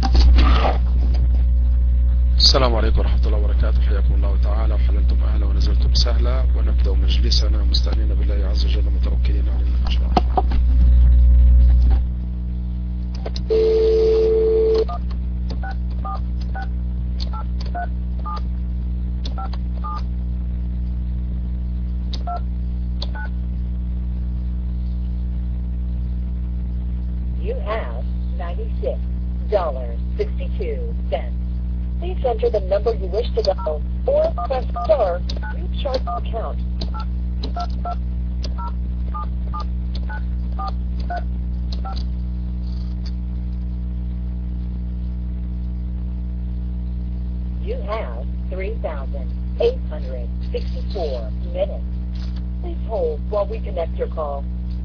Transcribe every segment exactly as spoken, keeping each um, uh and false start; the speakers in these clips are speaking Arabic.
السلام عليكم ورحمة الله وبركاته. حياكم الله تعالى، وحللتم أهلا ونزلتم سهلا، ونبدأ مجلسنا مستعينين بالله عز وجل متوكلين على الله إن شاء الله. You have ninety-six dollars and sixty-two cents. Please enter the number you wish to dial, or press star to recharge the account. You have three thousand eight hundred sixty-four minutes. Please hold while we connect your call.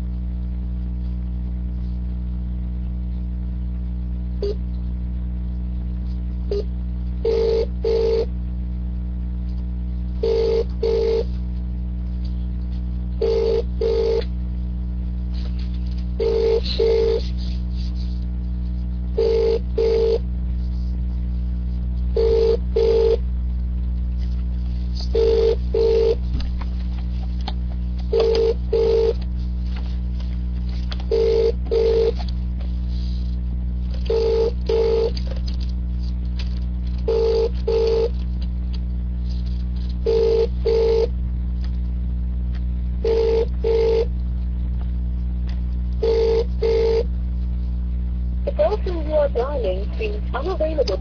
The person you are dialing seems unavailable.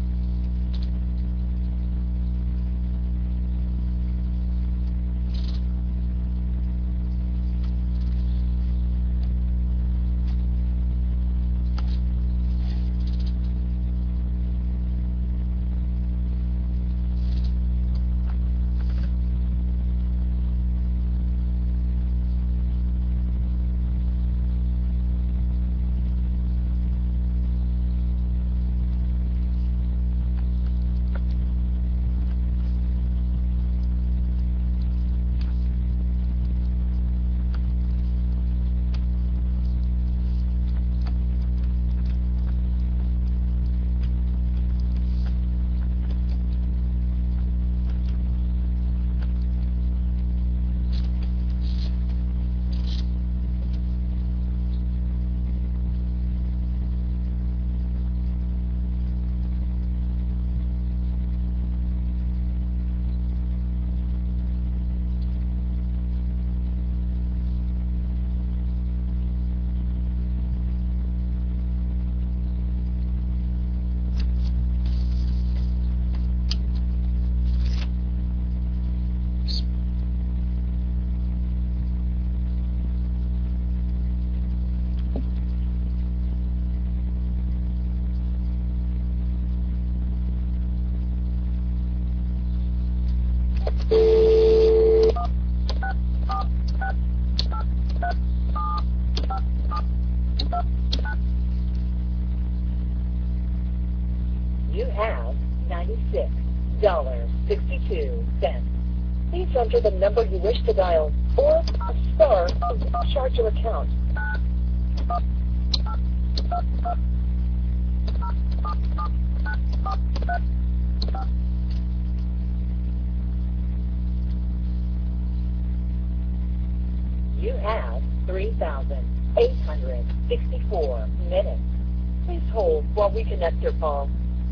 You have ninety-six dollars and sixty-two cents. Please enter the number you wish to dial, or press star to charge your account. You have three thousand eight hundred sixty-four minutes. Please hold while we connect your call.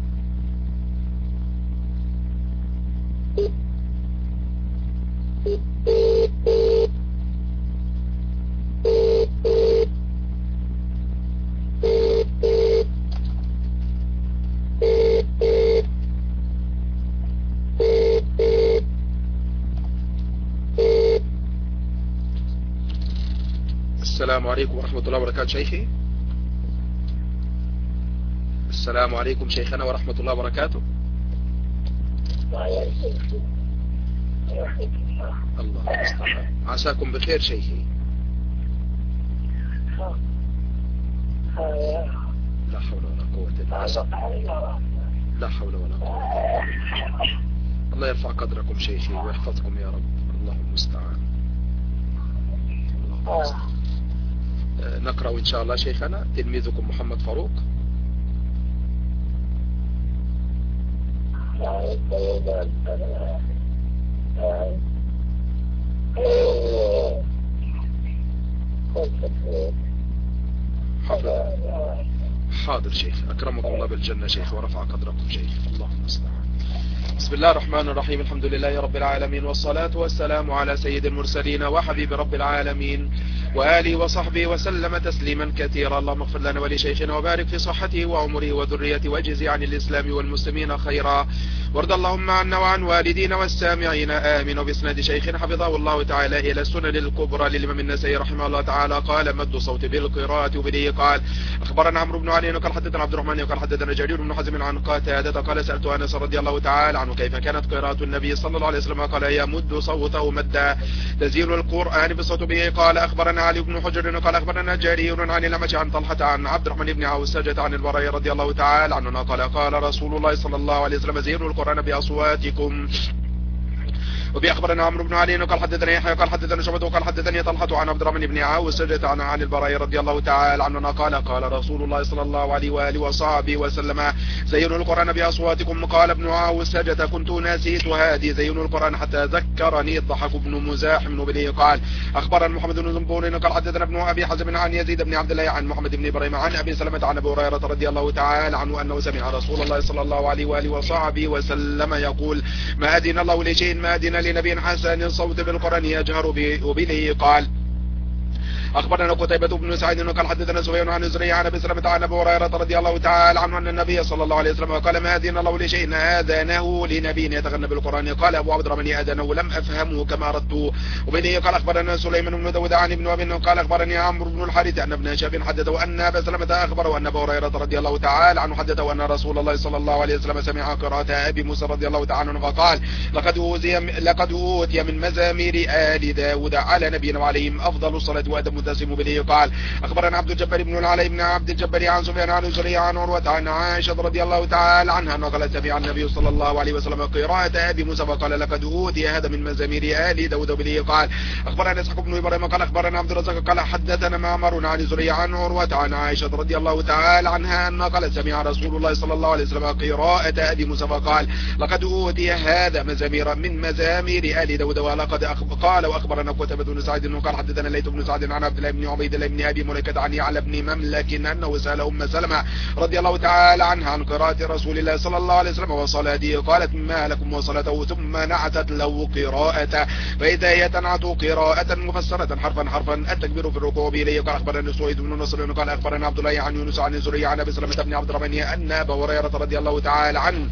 السلام عليكم ورحمة الله وبركاته شيخي. السلام عليكم شيخنا ورحمة الله وبركاته. الله المستعان. عساكم بخير شيخي. لا حول ولا قوة إلا بالله. لا حول ولا قوة. الله يرفع قدركم شيخي ويحفظكم يا رب. الله المستعان. الله المستعان. نقرأ إن شاء الله شيخنا. تلميذكم محمد فاروق. حاضر حاضر شيخ، أكرمكم الله بالجنة شيخ ورفع قدركم شيخ. اللهم المستعان. بسم الله الرحمن الرحيم. الحمد لله رب العالمين، والصلاة والسلام على سيد المرسلين وحبيب رب العالمين وآله وصحبه وسلم تسليما كثيرا. اللهم اغفر لنا ولشيخنا وبارك في صحته وعمره وذريته واجزي عن الإسلام والمسلمين خيرا، وارض اللهم عنا وعن والدينا والسامعين آمين. وبسند شيخنا حفظه الله تعالى إلى السنن الكبرى للإمام النسائي رحمه الله تعالى قال: مد صوت بالقراءة. وبه قال: أخبرنا عمرو بن علي قال حدثنا عبد الرحمن قال حدثنا جرير بن حازم عن قتادة قال: سألت أنس رضي الله تعالى عنه كيف كانت قراءة النبي صلى الله عليه وسلم؟ قال: يمد صوته مدا تزيل القرآن بالصوت. به قال: أخبرنا علي بن حجر قال أخبرنا جرير عن الأعمش عن طلحة عن عبد الرحمن بن عوسجة عن البراء رضي الله تعالى عنه قال: قال رسول الله صلى الله عليه وسلم: زينوا القرآن بأصواتكم. وبي أخبرنا عمرو بن علي قال حدثنا يحيى قال حدثنا شعبة قال حدثني طلحة عن عبد الرحمن بن عوسجة عن عن البراء رضي الله تعالى عنه قال: قال رسول الله صلى الله عليه وآله وصحبه وسلم: زينوا القرآن بأصواتكم. قال ابن عوسجة: كنت نسيت هذه زينوا القرآن حتى ذكرني. الضحك بن مزاحم بن قال: أخبرنا محمد بن زنبور قال حدثنا ابن أبي حزم عن يزيد بن عبد الله عن محمد بن إبراهيم عن أبي سلمة عن أبي هريرة رضي الله تعالى عنه أنه سمع رسول الله صلى الله عليه وآله وصحبه وسلم يقول: ما أذن الله لشيء ما أذن لنبي حسن الصوت بالقرآن يجهر به. قال: أخبرنا قتيبة بن سعيد قال حدثنا سفيان عن زريع عن أبي سلمة عن أبي هريرة رضي الله تعالى عنه أن النبي صلى الله عليه وسلم قال: ما أذن الله لشيء آذنه لنبي يتغنى بالقرآن. قال أبو عبد الرحمن: آذنه لم أفهمه كما أردت. وبه قال: أخبرنا سليمان بن داود عن ابن أبي قال: أخبرني عمرو بن الحارث أن ابن شهاب حدثه أن أبا سلمة أخبره أن أبا هريرة رضي الله تعالى عنه حدثه أن رسول الله صلى الله عليه وسلم سمع قراءة أبي موسى رضي الله تعالى عنه فقال: لقد أوتي لقد أوتي من مزامير آل داود على نبينا وعليهم أفضل الصلاة وأتم التسليم. به قال: أخبرنا عبد الجبار بن العلاء بن عبد الجبار عن سفيان عن زريع عن عروة عن عائشة رضي الله تعالى عنها أنه قال: سمع النبي صلى الله عليه وسلم قراءة أبي موسى فقال: لقد أوتي هذا من مزامير آل داود. به قال: أخبرنا إسحاق بن إبراهيم قال أخبرنا عبد الرزاق قال حدثنا معمر عن زريع عن عروة عن عائشة رضي الله تعالى عنها أنه قال: سمع رسول الله صلى الله عليه وسلم قراءة أبي موسى فقال: لقد أوتي هذا مزامير من مزامير آل داود. ولقد قال: وأخبرنا قتيبة بن سعيد قال حدثنا ليث بن سعد عن عبد الله بن عبيد الله بن أبي مليكة عن يعلى بن مملك أنه سأل أم سلمة رضي الله تعالى عنها عن قراءة رسول الله صلى الله عليه وسلم وصلاته. قالت: ما لكم وصلاته؟ ثم نعتت له قراءة، فإذا هي تنعت قراءة مفسرة حرفا حرفا التكبير في الركوع. به قال: أخبرنا سويد بن نصر قال أخبرنا عبد الله عن يونس عن زريع عن أبي سلمة بن عبد الرحمن أن أبا هريرة رضي الله تعالى عنه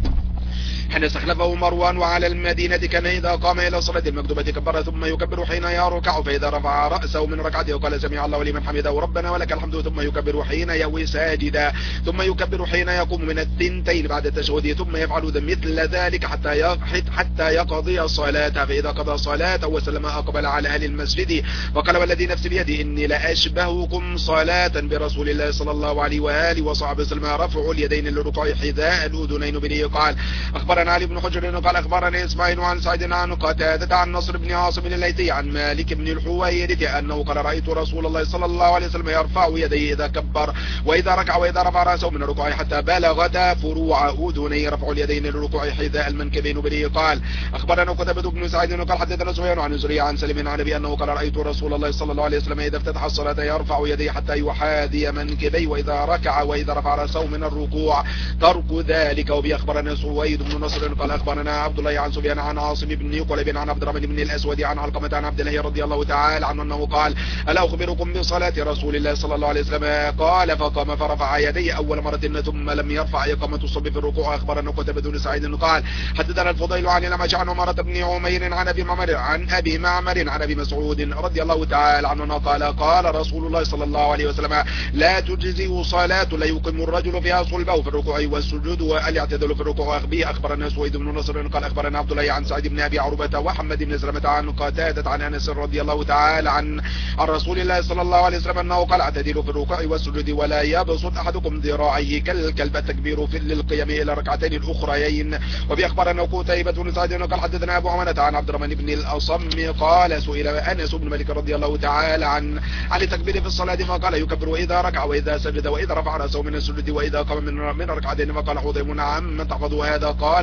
حين استخلفه مروان وعلى المدينة كان إذا قام إلى صلاة المكتوبة كبر ثم يكبر حين يركع، فإذا رفع رأسه من ركعته وقال: سمع الله لمن حمده ربنا ولك الحمد، ثم يكبر حين يهوي ساجدا، ثم يكبر حين يقوم من الثنتين بعد التشهد، ثم يفعل مثل ذلك حتى حتى يقضي الصلاة. فإذا قضى صلاة وسلم أقبل على أهل المسجد وقال: والذي نفسي بيدي إني لأشبهكم صلاة برسول الله صلى الله عليه وآله وصحبه وسلم رفع اليدين للركوع حذاء الأذنين. به قال: أخبرنا علي بن حجر قال أخبرني إسماعيل عن سعيد عن قتادة عن نصر بن عاصم الليثي عن مالك بن الحويرث أنه قال: رأيت رسول الله صلى الله عليه وسلم يرفع يديه إذا كبر وإذا ركع وإذا رفع رأسه من الركوع حتى بلغتا فروع أذنيه رفع اليدين للركوع حذاء المنكبين. به قال: أخبرنا قتادة بن سعيد قال حدثنا سفيان عن زريع عن سلم عن أبي أنه قال: رأيت رسول الله صلى الله عليه وسلم إذا افتتح الصلاة يرفع يديه حتى يحاذي منكبيه وإذا ركع وإذا رفع رأسه من الركوع ترك ذلك. وبه أخبرنا سويد بن نصر قال أخبرنا عبد الله عن سفيان عن عاصم بن قليب عن عبد الرحمن بن الأسود عن علقمة عن عبد الله رضي الله تعالى عنه أنه قال: ألا أخبركم بصلاة رسول الله صلى الله عليه وسلم؟ قال: فقام فرفع يديه أول مرة ثم لم يرفع إقامة الصبح في الركوع. أخبرنا قتيبة بن سعيد قال حدثنا الفضيل عن الأعمش عن عمرة بن عمير عن أبي معمر عن أبي معمر عن أبي مسعود رضي الله تعالى عنه قال: قال رسول الله صلى الله عليه وسلم: لا تجزئ صلاة لا يقيم الرجل فيها صلبه في الركوع والسجود والاعتدال في الركوع. أخبيه أخبرنا سويد بن نصر قال أخبرنا عبد الله عن سعيد بن أبي عروبة وحمد بن سلمة عن قتادة عن أنس رضي الله تعالى عن عن رسول الله صلى الله عليه وسلم أنه قال: اعتدلوا في الركوع والسجود ولا يبسط أحدكم ذراعيه كالكلب التكبير في للقيام إلى ركعتين الأخريين. وبأخبرنا قتيبة بن سعيد قال حدثنا أبو عمانة عن عبد الرحمن بن الأصم قال: سئل أنس بن مالك رضي الله تعالى عن عن التكبير في الصلاة فقال: يكبر إذا ركع وإذا سجد وإذا رفع رأسه من السجود وإذا قام من من ركعتين. فقال حذيفة: نعم من تحفظ هذا؟ قال: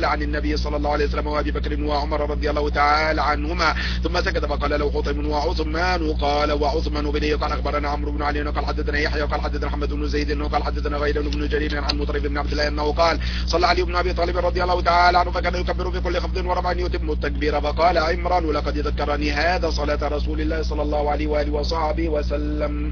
عن النبي صلى الله عليه وسلم وابي بكر وعمر رضي الله تعالى عنهما ثم سكت فقال له حطيم وعثمان قال وعثمان بن قال اخبرنا عمرو بن علي قال حدثنا يحيى قال حدثنا محمد بن زيد قال حدثنا غير بن جرير عن مطرف بن عبد الله انه قال صلى علي بن ابي طالب رضي الله تعالى عنه فكان يكبر في كل خفض ورفع يتم التكبير فقال عمران لقد ذكرني هذا صلاة رسول الله صلى الله عليه واله وصحبه وسلم.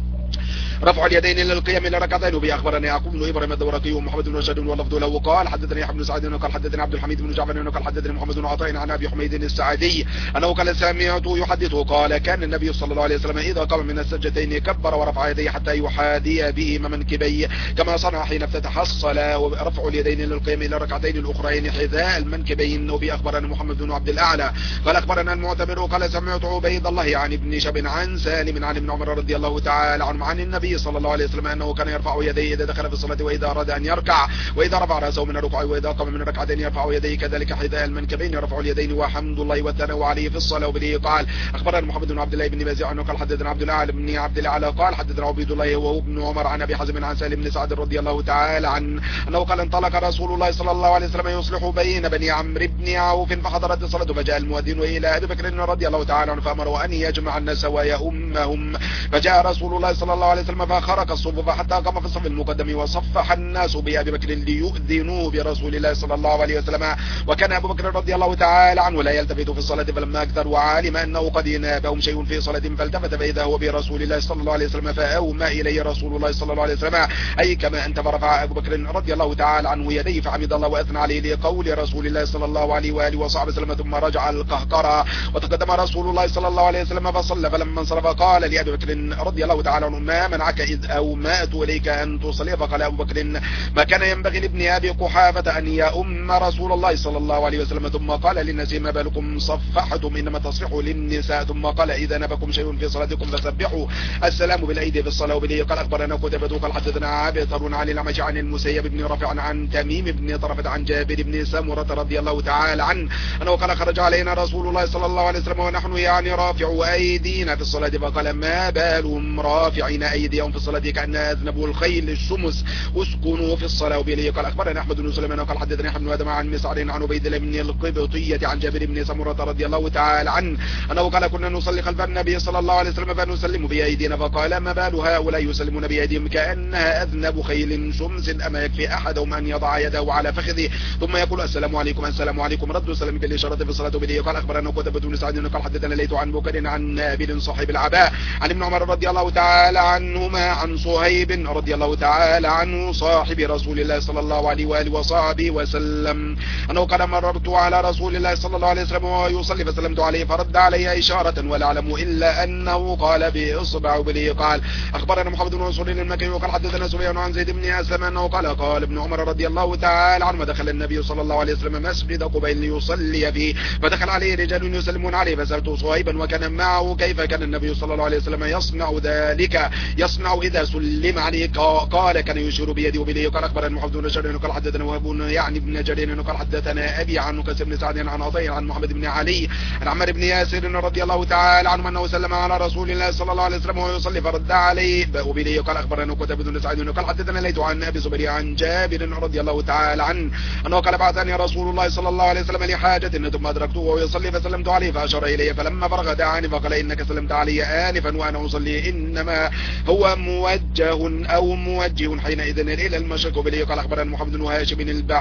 رفع اليدين للقيام الى ركعتين. وبه اخبرنا يعقوب بن ابراهيم الدورقي ومحمد بن رشاد واللفظ له قال حدثني يحيى بن سعيد قال حدثني عبد الحميد بن جعفر قال حدثني محمد بن عطاء عن ابي حميد السعدي انه قال سمعته يحدثه قال كان النبي صلى الله عليه وسلم اذا قام من السجدتين كبر ورفع يديه حتى يحاذي بهما منكبيه كما صنع حين افتتح الصلاه. ورفع اليدين للقيام الى ركعتين الاخرين حذاء المنكبين. وبه اخبرنا محمد بن عبد الاعلى قال اخبرنا المعتمر قال سمعت عبيد الله عن ابن شب عن سالم عن ابن عمر رضي الله تعالى عنه عن النبي صلى الله عليه وسلم أنه كان يرفع يديه إذا دخل في الصلاة وإذا أراد أن يركع وإذا رفع رأسه من الركوع وإذا قام من الركعتين يرفع يديه كذلك حذاء المنكبين يرفع اليدين وحمد الله والثناء عليه في الصلاة. وبه قال أخبرنا محمد بن عبد الله بن بازع أنه قال حدثنا عبد الله بن عبد الأعلى قال حدثنا عبيد الله وهو ابن عمر عن أبي حازم عن سالم بن سعد رضي الله تعالى عنه أنه قال انطلق رسول الله صلى الله عليه وسلم يصلح بين بني عمرو بن عوف فحضرت الصلاة فجاء المؤذن إلى أبي بكر رضي الله تعالى عنه فأمره أن يجمع الناس ويؤمهم فجاء رسول الله صلى الله عليه وسلم فخرق الصفوف حتى قام في الصف المقدم وصفح الناس بأبي بكر ليؤذنوا برسول الله صلى الله عليه وسلم. وكان أبو بكر رضي الله تعالى عنه لا يلتفت في الصلاة فلما أكثر وعالم أنه قد نابهم شيء في صلاة فالتفت فإذا هو برسول الله صلى الله عليه وسلم فأومى إليه رسول الله صلى الله عليه وسلم أي كما أنت. فرفع أبو بكر رضي الله تعالى عنه يديه فحمد الله وأثنى عليه لقول رسول الله صلى الله عليه وآله وصحبه وسلم ثم رجع القهقرة وتقدم رسول الله صلى الله عليه وسلم فصلى فلما انصرف قال لأبي بكر رضي الله تعالى عنه ما منعك إذ أومأت إليك أن تصلي؟ فقال أبو بكر ما كان ينبغي لابن أبي قحافة أن يؤم رسول الله صلى الله عليه وسلم. ثم قال للناس ما بالكم صفحتم إنما تصفحوا للنساء. ثم قال إذا نبكم شيء في صلاتكم فسبحوا السلام بالأيدي في الصلاة. وبه قال أخبرنا قتيبة قال حدثنا عابثر عن الأعمش عن المسيب بن رافع عن تميم بن طرفة عن جابر بن سمرة رضي الله تعالى عنه أنه قال خرج علينا رسول الله صلى الله عليه وسلم ونحن يعني رافعوا أيدينا في الصلاة فقال ما بالهم رافعين أيديهم في الصلاة كأن أذنبوا الخيل الشمس اسكنوا في الصلاة. وبه قال أخبرنا أحمد بن سليمان قال حدثنا أحمد بن آدم عن مسعر عن عبيد الله بن القبطية عن جابر بن سمرة رضي الله تعالى عنه أنه قال كنا نصلي خلف النبي صلى الله عليه وسلم فنسلم بأيدينا فقال ما بال هؤلاء يسلمون بأيديهم كأنها أذنب خيل شمس أما يكفي أحدهم أن يضع يده على فخذه ثم يقول السلام عليكم السلام عليكم رد السلام بالإشارة في الصلاة. وبه قال أخبرنا قتيبة بن سعيد قال حدثنا ليث عن بكر عن نابل صاحب العباء عن ابن عمر رضي الله تعالى عنهما عن صهيب رضي الله تعالى عنه صاحب رسول الله صلى الله عليه وآله وصحبه وسلم أنه قال مررت على رسول الله صلى الله عليه وسلم وهو يصلي فسلمت عليه فرد علي إشارة ولا أعلم إلا أنه قال بإصبع. وبه قال أخبرنا محمد بن منصور المكي وقال حدثنا سفيان عن زيد بن أسلم أنه قال قال ابن عمر رضي الله تعالى عنه دخل النبي صلى الله عليه وسلم مسجد قبيل ليصلي فيه فدخل عليه رجال يسلمون عليه فسألت صهيبا وكان معه كيف كان النبي صلى الله عليه وسلم يصنع ذلك يصنع إذا سلم عليه قال كان يشير بيده. وبه قال أخبرنا محمد بن رشاد قال حدثنا وهب يعني ابن جرير قال حدثنا أبي عن كثير بن سعد عن عطية عن محمد بن علي عن عمر بن ياسر رضي الله تعالى عنه أنه سلم على رسول الله صلى الله عليه وسلم وهو يصلي فرد عليه. وبه قال أخبرنا قتيبة بن سعيد قال حدثنا ليث عن أبي زبير عن جابر رضي الله تعالى عنه أنه قال بعثني رسول الله صلى الله عليه وسلم لحاجة ثم أدركته وهو يصلي فسلمت عليه فأشار إليه فلما فرغ دعاني فقال إنك سلمت علي آنفا وأنا أصلي إنما هو موجه أو موجه حينئذ إلى المشرق. وبه قال أخبرنا محمد بن هاشم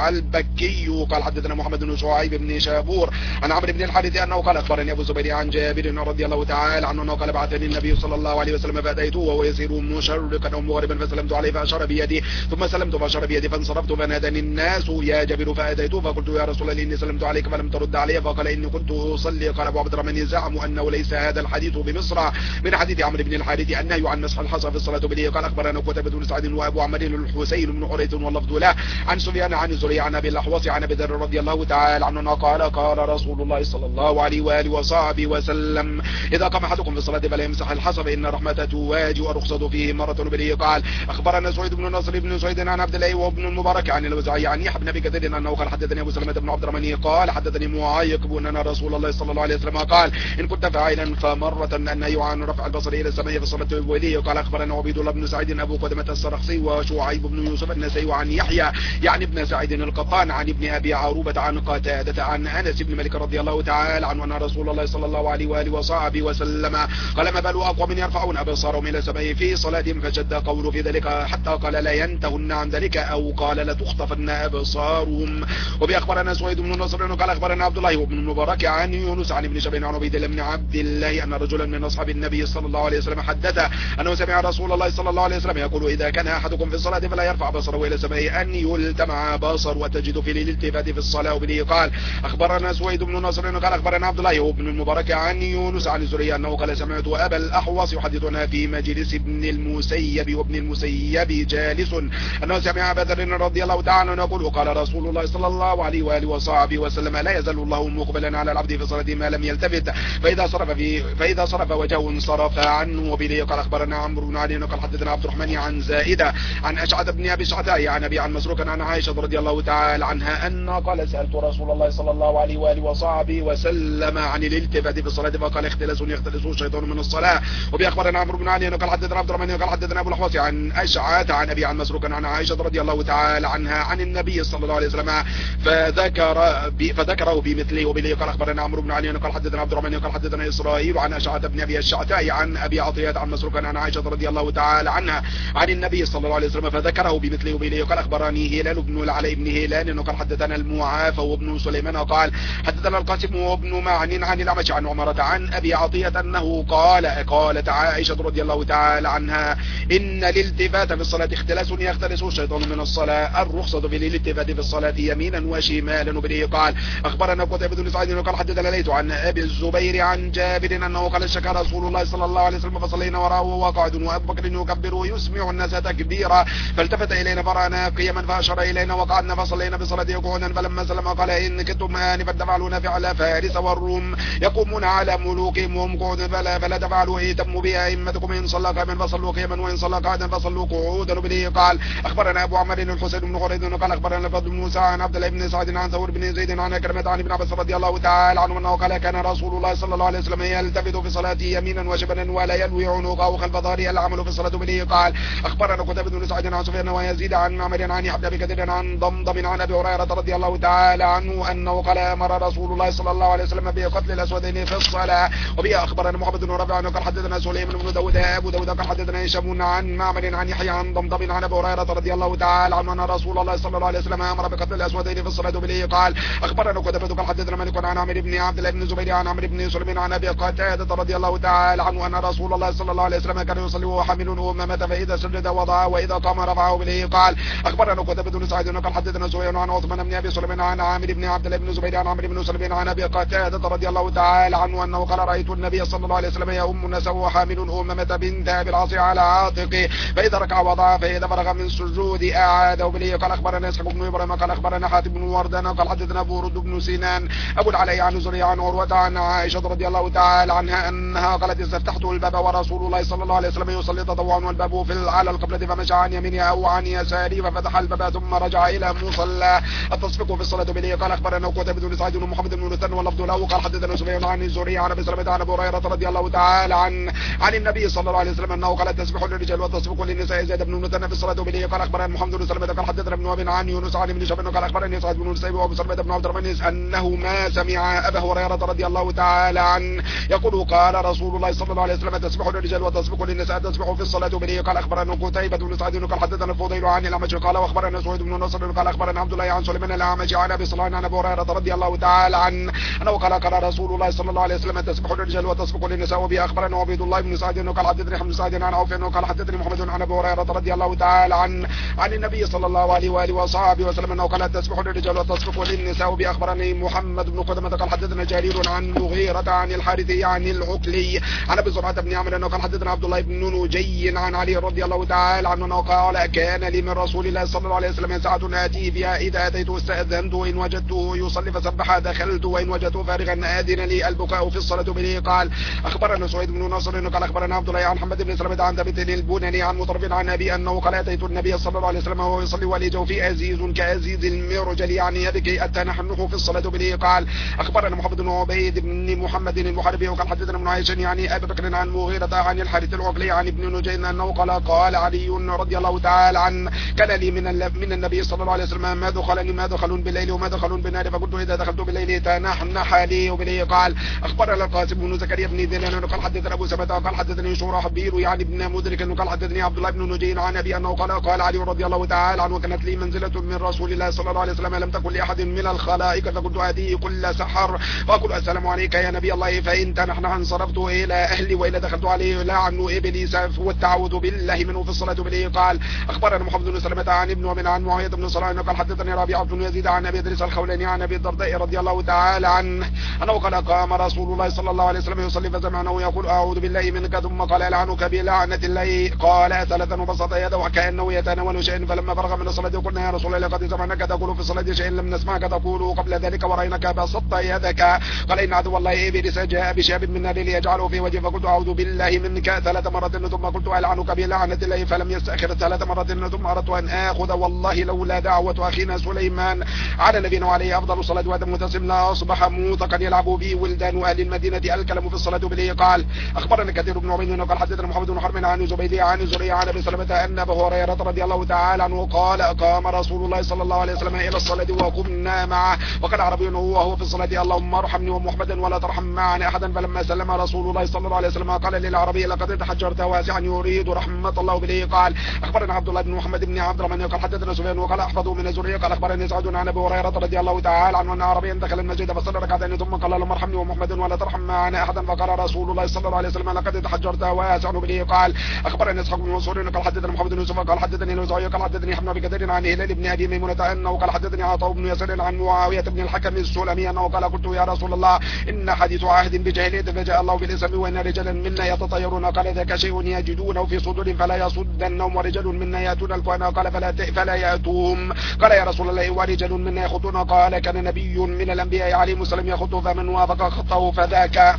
البعلبكي قال حدثنا محمد بن شعيب بن شابور عن عمرو بن الحارث أنه قال أخبرني أبو زبير عن جابر رضي الله تعالى عنه أنه قال بعثني النبي صلى الله عليه وسلم فأتيته وهو يسير مشرقا أو مغربا فسلمت عليه فأشار بيدي ثم سلمت فأشار بيدي فانصرفت فنادني الناس يا جابر فأتيته فقلت يا رسول الله إني سلمت عليك فلم ترد علي فقال إني كنت أصلي. قال أبو عبد الرحمن زعموا أنه ليس هذا الحديث بمصر من حديث عمرو بن الحارث النهي عن مسح الحصى في الصلاة. وبه قال أخبرنا قتيبة بن سعد وأبو عمرو الحسين بن حريث واللفظ له عن سفيان عن زريع عن أبي الأحوص عن أبي ذر رضي الله تعالى عنه قال قال رسول الله صلى الله عليه وآله وصحبه وسلم إذا قام أحدكم في الصلاة فلا يمسح الحصى فإن رحمته تواجه الرخصة فيه مرة. وبه قال أخبرنا سعيد بن نصر بن سعيد عن عبد الله وابن المبارك عن الوزاعي عن يحيى بن أبي كثير أنه قال حدثني أبو سلمة بن عبد الرحمن قال حدثني معايق بن رسول الله صلى الله عليه وسلم قال إن كنت فاعلا فمرة النهي عن رفع البصر إلى السماء في الصلاة. وبه به قال أخبرنا عبيد الله بن سعيد أبو قدمة السرخسي وشعيب بن يوسف النسائي وعن يحيى يعني ابن سعيد القطان عن ابن أبي عروبة عن قتادة عن أنس بن مالك رضي الله تعالى عنه أن رسول الله صلى الله عليه وآله وصحبه وسلم قال ما بال أقوم يرفعون أبصارهم إلى السماء في صلاتهم فشد قوله في ذلك حتى قال لا ينتهن عن ذلك أو قال لتخطفن أبصارهم. وبأخبرنا سويد بن نصر قال أخبرنا عبد الله بن المبارك عن يونس عن ابن شبين عن عبيد الله بن عبد الله أن رجلا من أصحاب النبي صلى الله عليه وسلم حدث أنه سمع رسول الله صلى الله عليه وسلم يقول إذا كان أحدكم في الصلاة فلا يرفع بصره إلى السماء أن يلتمع بصر وتجد في الالتفات في الصلاة. وبه قال أخبرنا سويد بن نصر قال أخبرنا عبد الله بن المبارك عن يونس عن الزهري أنه قال سمعت أبا الأحوص يحدثنا في مجلس ابن المسيب وابن المسيب جالس أنه سمع بدر رضي الله تعالى عنه يقول قال رسول الله صلى الله عليه وآله وصحبه وسلم لا يزال الله مقبلا على العبد في صلاته ما لم يلتفت فإذا صرف في فإذا صرف وجهه انصرف عنه. وبه قال أخبرنا عمرو بن علي قال حدثنا عبد الرحمن عن زائدة عن أشعث بن أبي شعثاء عن أبي عن مسروق عن عائشة رضي الله تعالى عنها أن قال سألت رسول الله صلى الله عليه وآله وصحبه وسلم عن الالتفات في الصلاة فقال اختلس يختلس الشيطان من الصلاة. وبه أخبرنا عمرو بن علي قال حدثنا عبد الرحمن قال حدثنا أبو الأحوص عن أشعث عن أبي عن مسروق عن عائشة رضي الله تعالى عنها عن النبي صلى الله عليه وسلم فذكر فذكره بمثله. وبه قال أخبرنا عمرو بن علي قال حدثنا عبد الرحمن قال حدثنا إسرائيل عن أشعث بن أبي الشعثاء عن أبي عطية عن مسروق عن عائشة رضي الله تعالى عنها عن النبي صلى الله عليه وسلم فذكره بمثله. وبه قال أخبرني هلال بن العلاء بن هلال قال حدثنا المعافى وابن سليمان قال حدثنا القاسم وابن معن عن الأعمش عن عمرة عن أبي عطية أنه قال قالت عائشة رضي الله تعالى عنها إن الالتفات في الصلاة اختلاس يختلس الشيطان من الصلاة الرخصة في الالتفات في الصلاة يمينا وشمالا. وبه قال أخبرنا قتيبة بن سعيد قال حدثنا ليث عن أبي الزبير عن جابر أنه قال شكى رسول الله صلى الله عليه وسلم فصلينا وراءه وقعد وأبو بكر يكبر ويسمع الناس تكبيرا فالتفت إلينا فرأنا قيما فأشار إلينا وقعدنا فصلينا بصلاة قعودا فلما سلم قال إن كنتم آنفا تفعلون فعل فارس والروم يقومون على ملوكهم وهم قعود فلا فلا تفعلوا اهتموا بأئمتكم إن صلى قائما فصلوا قيما وإن صلى قاعدا فصلوا قعودا. وبه قال أخبرنا أبو عمر الحسين بن خالد قال أخبرنا الفضل بن موسى عن عبد الله بن سعد عن ثور بن زيد عن كرمة عن ابن عباس رضي الله تعالى عنه أنه قال كان رسول الله صلى الله عليه وسلم يلتفت في صلاته يمينا وشمالا ولا يلوي عنقه خلف ظهره العمل في الصلاة. به قال أخبرنا قتيبة بن سعيد عن سفيان ويزيد عن معمر عن يحيى بن كثير عن ضمضم عن أبي هريرة رضي الله تعالى عنه أنه قال أمر رسول الله صلى الله عليه وسلم بقتل الأسودين في الصلاة. وبه أخبرنا محمد بن ربيعة قال حدثنا سليمان بن داود أبو داود قال حدثنا هشام عن معمر عن يحيى عن ضمضم عن أبي هريرة رضي الله تعالى عنه أن رسول الله صلى الله عليه وسلم أمر بقتل الأسودين في الصلاة. به قال أخبرنا قتيبة قال حدثنا مالك عن عمرو بن عبد الله بن الزبير عن عمرو بن سليمان عن أبي قتادة رضي الله تعالى عنه أن رسول الله صلى الله عليه وسلم كان يصلي وهو حامل أمامة فإذا سجد وضعه وإذا قام رفعه. به قال أخبرنا قتيبة بن سعيد قال حدثنا سفيان عن عثمان بن أبي سليمان عن عامر بن عبد الله بن الزبير عن عمرو بن سليمان عن أبي قتادة رضي الله تعالى عنه أنه قال رأيت النبي صلى الله عليه وسلم يؤم الناس وهو حامل أمامة بنت أبي العاص على عاتقه فإذا ركع وضع فإذا فرغ من سجود أعاد. وبه قال أخبرنا إسحاق بن إبراهيم قال أخبرنا حاتم بن وردان قال حدثنا أبو رد بن سنان أبو العلاء عن زري عن عروة عن عائشة رضي الله تعالى عنها أنها قالت استفتحت الباب ورسول الله صلى الله عليه وسلم يصلي تطوعا والباب في على القبلة فمشى عن يمينه أو عن يساره ففتح الباب ثم رجع إلى مصلى التصفيق في الصلاة. به قال أخبرنا قتيبة بن سعيد ومحمد بن مثنى واللفظ له قال حدثنا سفيان عن الزهري عن أبي سلمة عن أبي هريرة رضي الله تعالى عن عن النبي صلى الله عليه وسلم أنه قال تسبح للرجال والتصفيق للنساء زيد بن مثنى في الصلاة. به قال أخبرنا محمد بن سلمة قال حدثنا ابن وهب عن يونس عن ابن شهاب قال أخبرني سعد بن المسيب وأبو سلمة بن عبد الرحمن أنه ما سمع أبا هريرة رضي الله تعالى عنه يقول قال رسول الله صلى الله عليه وسلم تسبح للرجال وتصفق للنساء تسبح في الصلاة. به قال أخبرنا قتيبة بن سعيد قال حدثنا الفضيل عن الأعمش قال وأخبرنا سعيد بن نصر قال أخبرنا عبد الله عن سليمان الأعمش عن أبي صلان عن أبي هريرة رضي الله تعالى عنه أنه قال قال رسول الله صلى الله عليه وسلم تسبح للرجال وتصفق للنساء. وبه أخبرنا عبيد الله بن سعيد قال حدثني حمد سعيد عن عوف قال حدثني محمد عن أبي هريرة رضي الله تعالى عنه عن النبي صلى الله عليه وآله وصحبه وسلم أنه قال تسبح للرجال وتصفق للنساء. وبه أخبرني محمد بن قدمة قال حدثنا جرير عن مغيرة عن الحارثي عن العقلي عن أبي زرعة بن عمرو أنه قال حدثنا عبد الله بن نجي عن علي رضي الله تعالى عنه أنه قال كان لي من رسول الله صلى الله عليه وسلم ساعة آتي بها إذا أتيته استأذنت وإن وجدته يصلي فسبح دخلت وإن وجدته فارغا آذن لي البكاء في الصلاة. به قال أخبرنا سعيد بن نصر قال أخبرنا عبد الله عن محمد بن سلمة عن ثابت البناني عن مطرف عن أبي أنه قال أتيت النبي صلى الله عليه وسلم وهو يصلي ولي جوفي أزيز كأزيز المرجل يعني يبكي التنحنح في الصلاة. به قال أخبرنا محمد بن عبيد بن محمد المحاربي وقال حدثنا ابن عائشة يعني أبي بكر عن مغيرة عن الحارث الحارث العقلي عن ابن نجين أنه قال قال علي رضي الله تعالى عنه كان لي من من النبي صلى الله عليه وسلم ما دخلني ما دخلون بالليل وما دخلون بالنهار فكنت إذا دخلت بالليل تنحنح لي وبلي قال أخبرنا القاسم بن زكريا بن دينان قال حدثنا أبو سبت قال حدثني شرحبيل يعني ابن مدرك قال حدثني عبد الله بن نجين عن أبي أنه قال قال علي رضي الله تعالى عنه وكانت لي منزلة من رسول الله صلى الله عليه وسلم لم تكن لأحد من الخلائق فكنت آتيه كل سحر فأقول السلام عليك يا نبي الله فإن تنحنح انصرفت إلى أهلي وإلا دخلت عليه لعن إبليس والتعوذ بالله منه في الصلاة به قال أخبرنا محمد بن سلمة عن ابن ومن عن معاوية بن صلاح قال حدثني ربيعة بن يزيد عن أبي إدريس الخولاني عن أبي الدرداء رضي الله تعالى عنه أنه قال قام رسول الله صلى الله عليه وسلم يصلي فسمعناه يقول أعوذ بالله منك ثم قال لعنك بلعنة الله قال ثلاثا وبسط يده وكأنه يتناول شيء فلما فرغ من الصلاة قلنا يا رسول الله قد سمعناك تقول في الصلاة شيء لم نسمعك تقول قبل ذلك ورأيناك بسطت يدك قال إن عدو الله إبليس جاء بشاب من نار ليجعله في وجهه فقلت أعوذ بالله منك ثلاث مرات ثم قلت ألعنك بلعنة الله فلم يستأخر ثلاث مرات ثم أردت أن آخذ والله لولا دعوة أخينا سليمان على نبينا عليه أفضل الصلاة وأتم التسليم لا أصبح موثقا يلعب به ولدان أهل المدينة الكلام في الصلاة به قال أخبرنا كثير بن عبيد قال حدثنا محمد بن حرب عن زبيدي عن زريع عن أبي سلمة أن أبا هريرة رضي الله تعالى عنه قال قام رسول الله صلى الله عليه وسلم إلى الصلاة وقمنا معه وكان عربي وهو في الصلاة اللهم ارحمني ومحمدا ولا ترحم معنا أحدا فلما سلم رسول الله صلى الله عليه وسلم قال للعربي لقد تحجرت واسعا يريد رحمة الله به قال أخبرنا عبد الله بن محمد بن عبد الرحمن قال حدثنا سفيان وقال أحفظه من الزريع قال أخبرني سعد عن أبي هريرة رضي الله تعالى عنه أن عربيا دخل المسجد فصلى ركعتين ثم قال اللهم ارحمني ومحمدا ولا ترحم معنا أحدا فقال رسول الله صلى الله عليه وسلم لقد تحجرت واسعا به قال أخبرني إسحاق بن منصور قال حدثنا محمد بن يوسف قال حدثني الوزاعي قال حدثني حمد بن كثير عن هلال بن أبي ميمونة أنه قال حدثني عطاء بن يسار عن معاوية بن الحكم السلمي أنه قال قلت يا رسول الله إن حديث عهد بجاهلية فجاء الله بالإسلام وإن رجالا منا يتطيرون قال ذاك شيء يجدونه في صدور فلا يصدنهم ورجال منا يأتون الكهنة قال فلا فلا يأتوهم قال يا رسول الله ورجال منا يخطون قال كان نبي من الأنبياء عليه السلام يخط فمن وافق خطه فذاك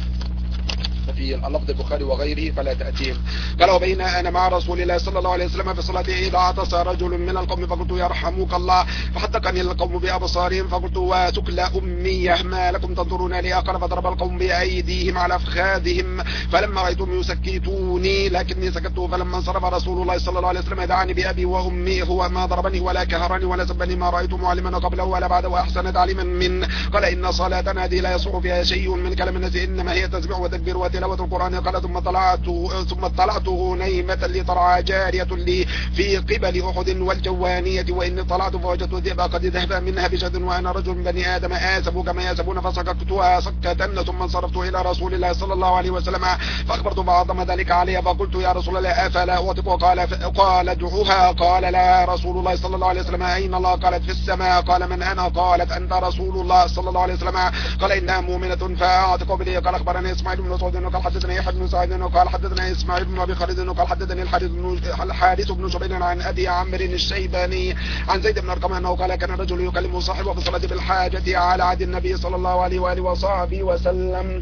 في اللفظ البخاري وغيره فلا تأتيهم قال وبين أنا مع رسول الله صلى الله عليه وسلم في الصلاة إذا عطس رجل من القوم فقلت يرحمك الله فحدقني القوم بأبصارهم فقلت وسكل أمية ما لكم تنظرون لي قال فضرب القوم بأيديهم على أفخاذهم فلما رأيتهم يسكتوني لكني سكت فلما انصرف رسول الله صلى الله عليه وسلم دعاني بأبي وأمي هو ما ضربني ولا كهرني ولا سبني ما رأيت معلما قبله ولا بعده وأحسن تعليما من قال إن صلاتنا هذه لا يصح فيها شيء من كلام الناس إنما هي تسبيح وتكبير وتلاوة القرآن قال ثم طلعت ثم طلعت غنيمة لي ترعى جارية لي في قبل أحد والجوانية وإني طلعت فوجدت الذئب قد ذهب منها بشد وأنا رجل بني آدم آسب كما يسبون فسكتها سكة ثم انصرفت إلى رسول الله صلى الله عليه وسلم فأخبرت بعضم ذلك علي فقلت يا رسول الله أفلا أطق قال قال ادعوها قال لا رسول الله صلى الله عليه وسلم أين الله قالت في السماء قال من أنا قالت أنت رسول الله صلى الله عليه وسلم قال إنها مؤمنة فأعتق بلي قال أخبرني إسماعيل بن مسعود قال حدثنا يحيى بن سعيد قال حدثنا إسماعيل بن أبي خالد قال حدثني الحارث بن جبير عن أبي عمرو الشيباني عن زيد بن أرقم أنه قال كان رجل يكلم صاحبه في الصلاة بالحاجة على عهد النبي صلى الله عليه وآله وصحبه وسلم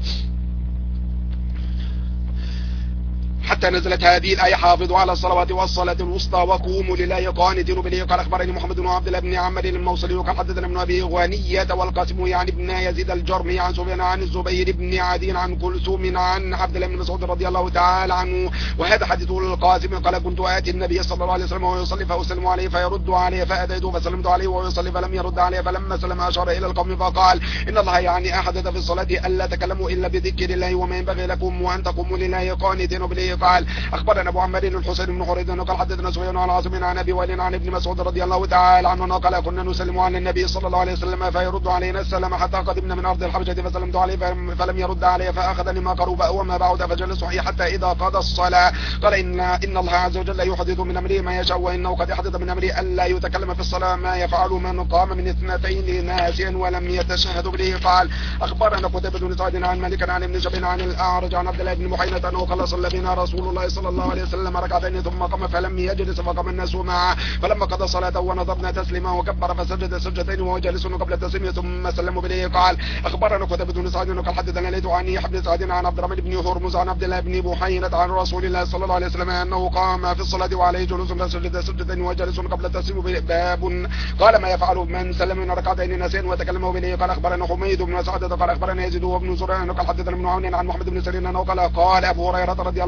حتى نزلت هذه الآية حافظوا على الصلوات والصلاة الوسطى وقوموا لله قانتين به قال أخبرني محمد بن عبد الله بن عمرو الموصلي وقال حدثنا ابن أبي غنية والقاسم يعني ابن يزيد الجرمي عن سفيان عن الزبير بن عدي عن كلثوم عن عبد الله بن مسعود رضي الله تعالى عنه وهذا حديثه القاسم قال كنت آتي النبي صلى الله عليه وسلم ويصلي فأسلم عليه فيرد عليه فأتيته فسلمت عليه ويصلي فلم يرد عليه فلما سلم أشار إلى القوم فقال إن الله يعني أحدث في الصلاة ألا تكلموا إلا بذكر الله وما ينبغي لكم وأن تقوموا لله قانتين به قال أخبرنا أبو عمرو الحسين بن حريث قال حدثنا سفيان عن عاصم عن أبي وائل عن ابن مسعود رضي الله تعالى عنه قال كنا نسلم على النبي صلى الله عليه وسلم فيرد علينا السلام حتى قدمنا من أرض الحبشة فسلمت عليه فلم يرد علي فأخذني ما قرب وما بعد فجلس حتى إذا قضى الصلاة قال إن إن الله عز وجل يحدث من أمره ما يشاء وإنه قد يحدث من أمره ألا يتكلم في الصلاة ما يفعل من قام من اثنتين ناسيا ولم يتشهد به قال أخبرنا قتيبة بن سعيد عن مالك عن ابن جبير عن الأعرج عن عبد الله بن محينة أنه قال صلى بنا رسول الله صلى الله عليه وسلم ركعتين ثم قام فلم يجلس فقام الناس معه فلما قضى صلاته ونظرنا تسليما وكبر فسجد سجدتين وهو جالس قبل التسليم ثم سلموا بليه قال أخبرنا قتيبة بن سعيد قال حدثنا ليث عن يحيى بن سعيد عن عبد الرحمن بن هرمز عن عبد الله بن بحينة عن رسول الله صلى الله عليه وسلم أنه قام في الصلاة وعليه جلوس فسجد سجدتين وهو جالس قبل التسليم باب قال ما يفعل من سلم من ركعتين ناسيا وتكلموا بليه قال أخبرنا حميد بن سعد قال أخبرنا يزيد بن زريع قال حدثنا ابن عون عن محمد بن سيرين أنه قال قال أبو هريرة رضي الله تعالى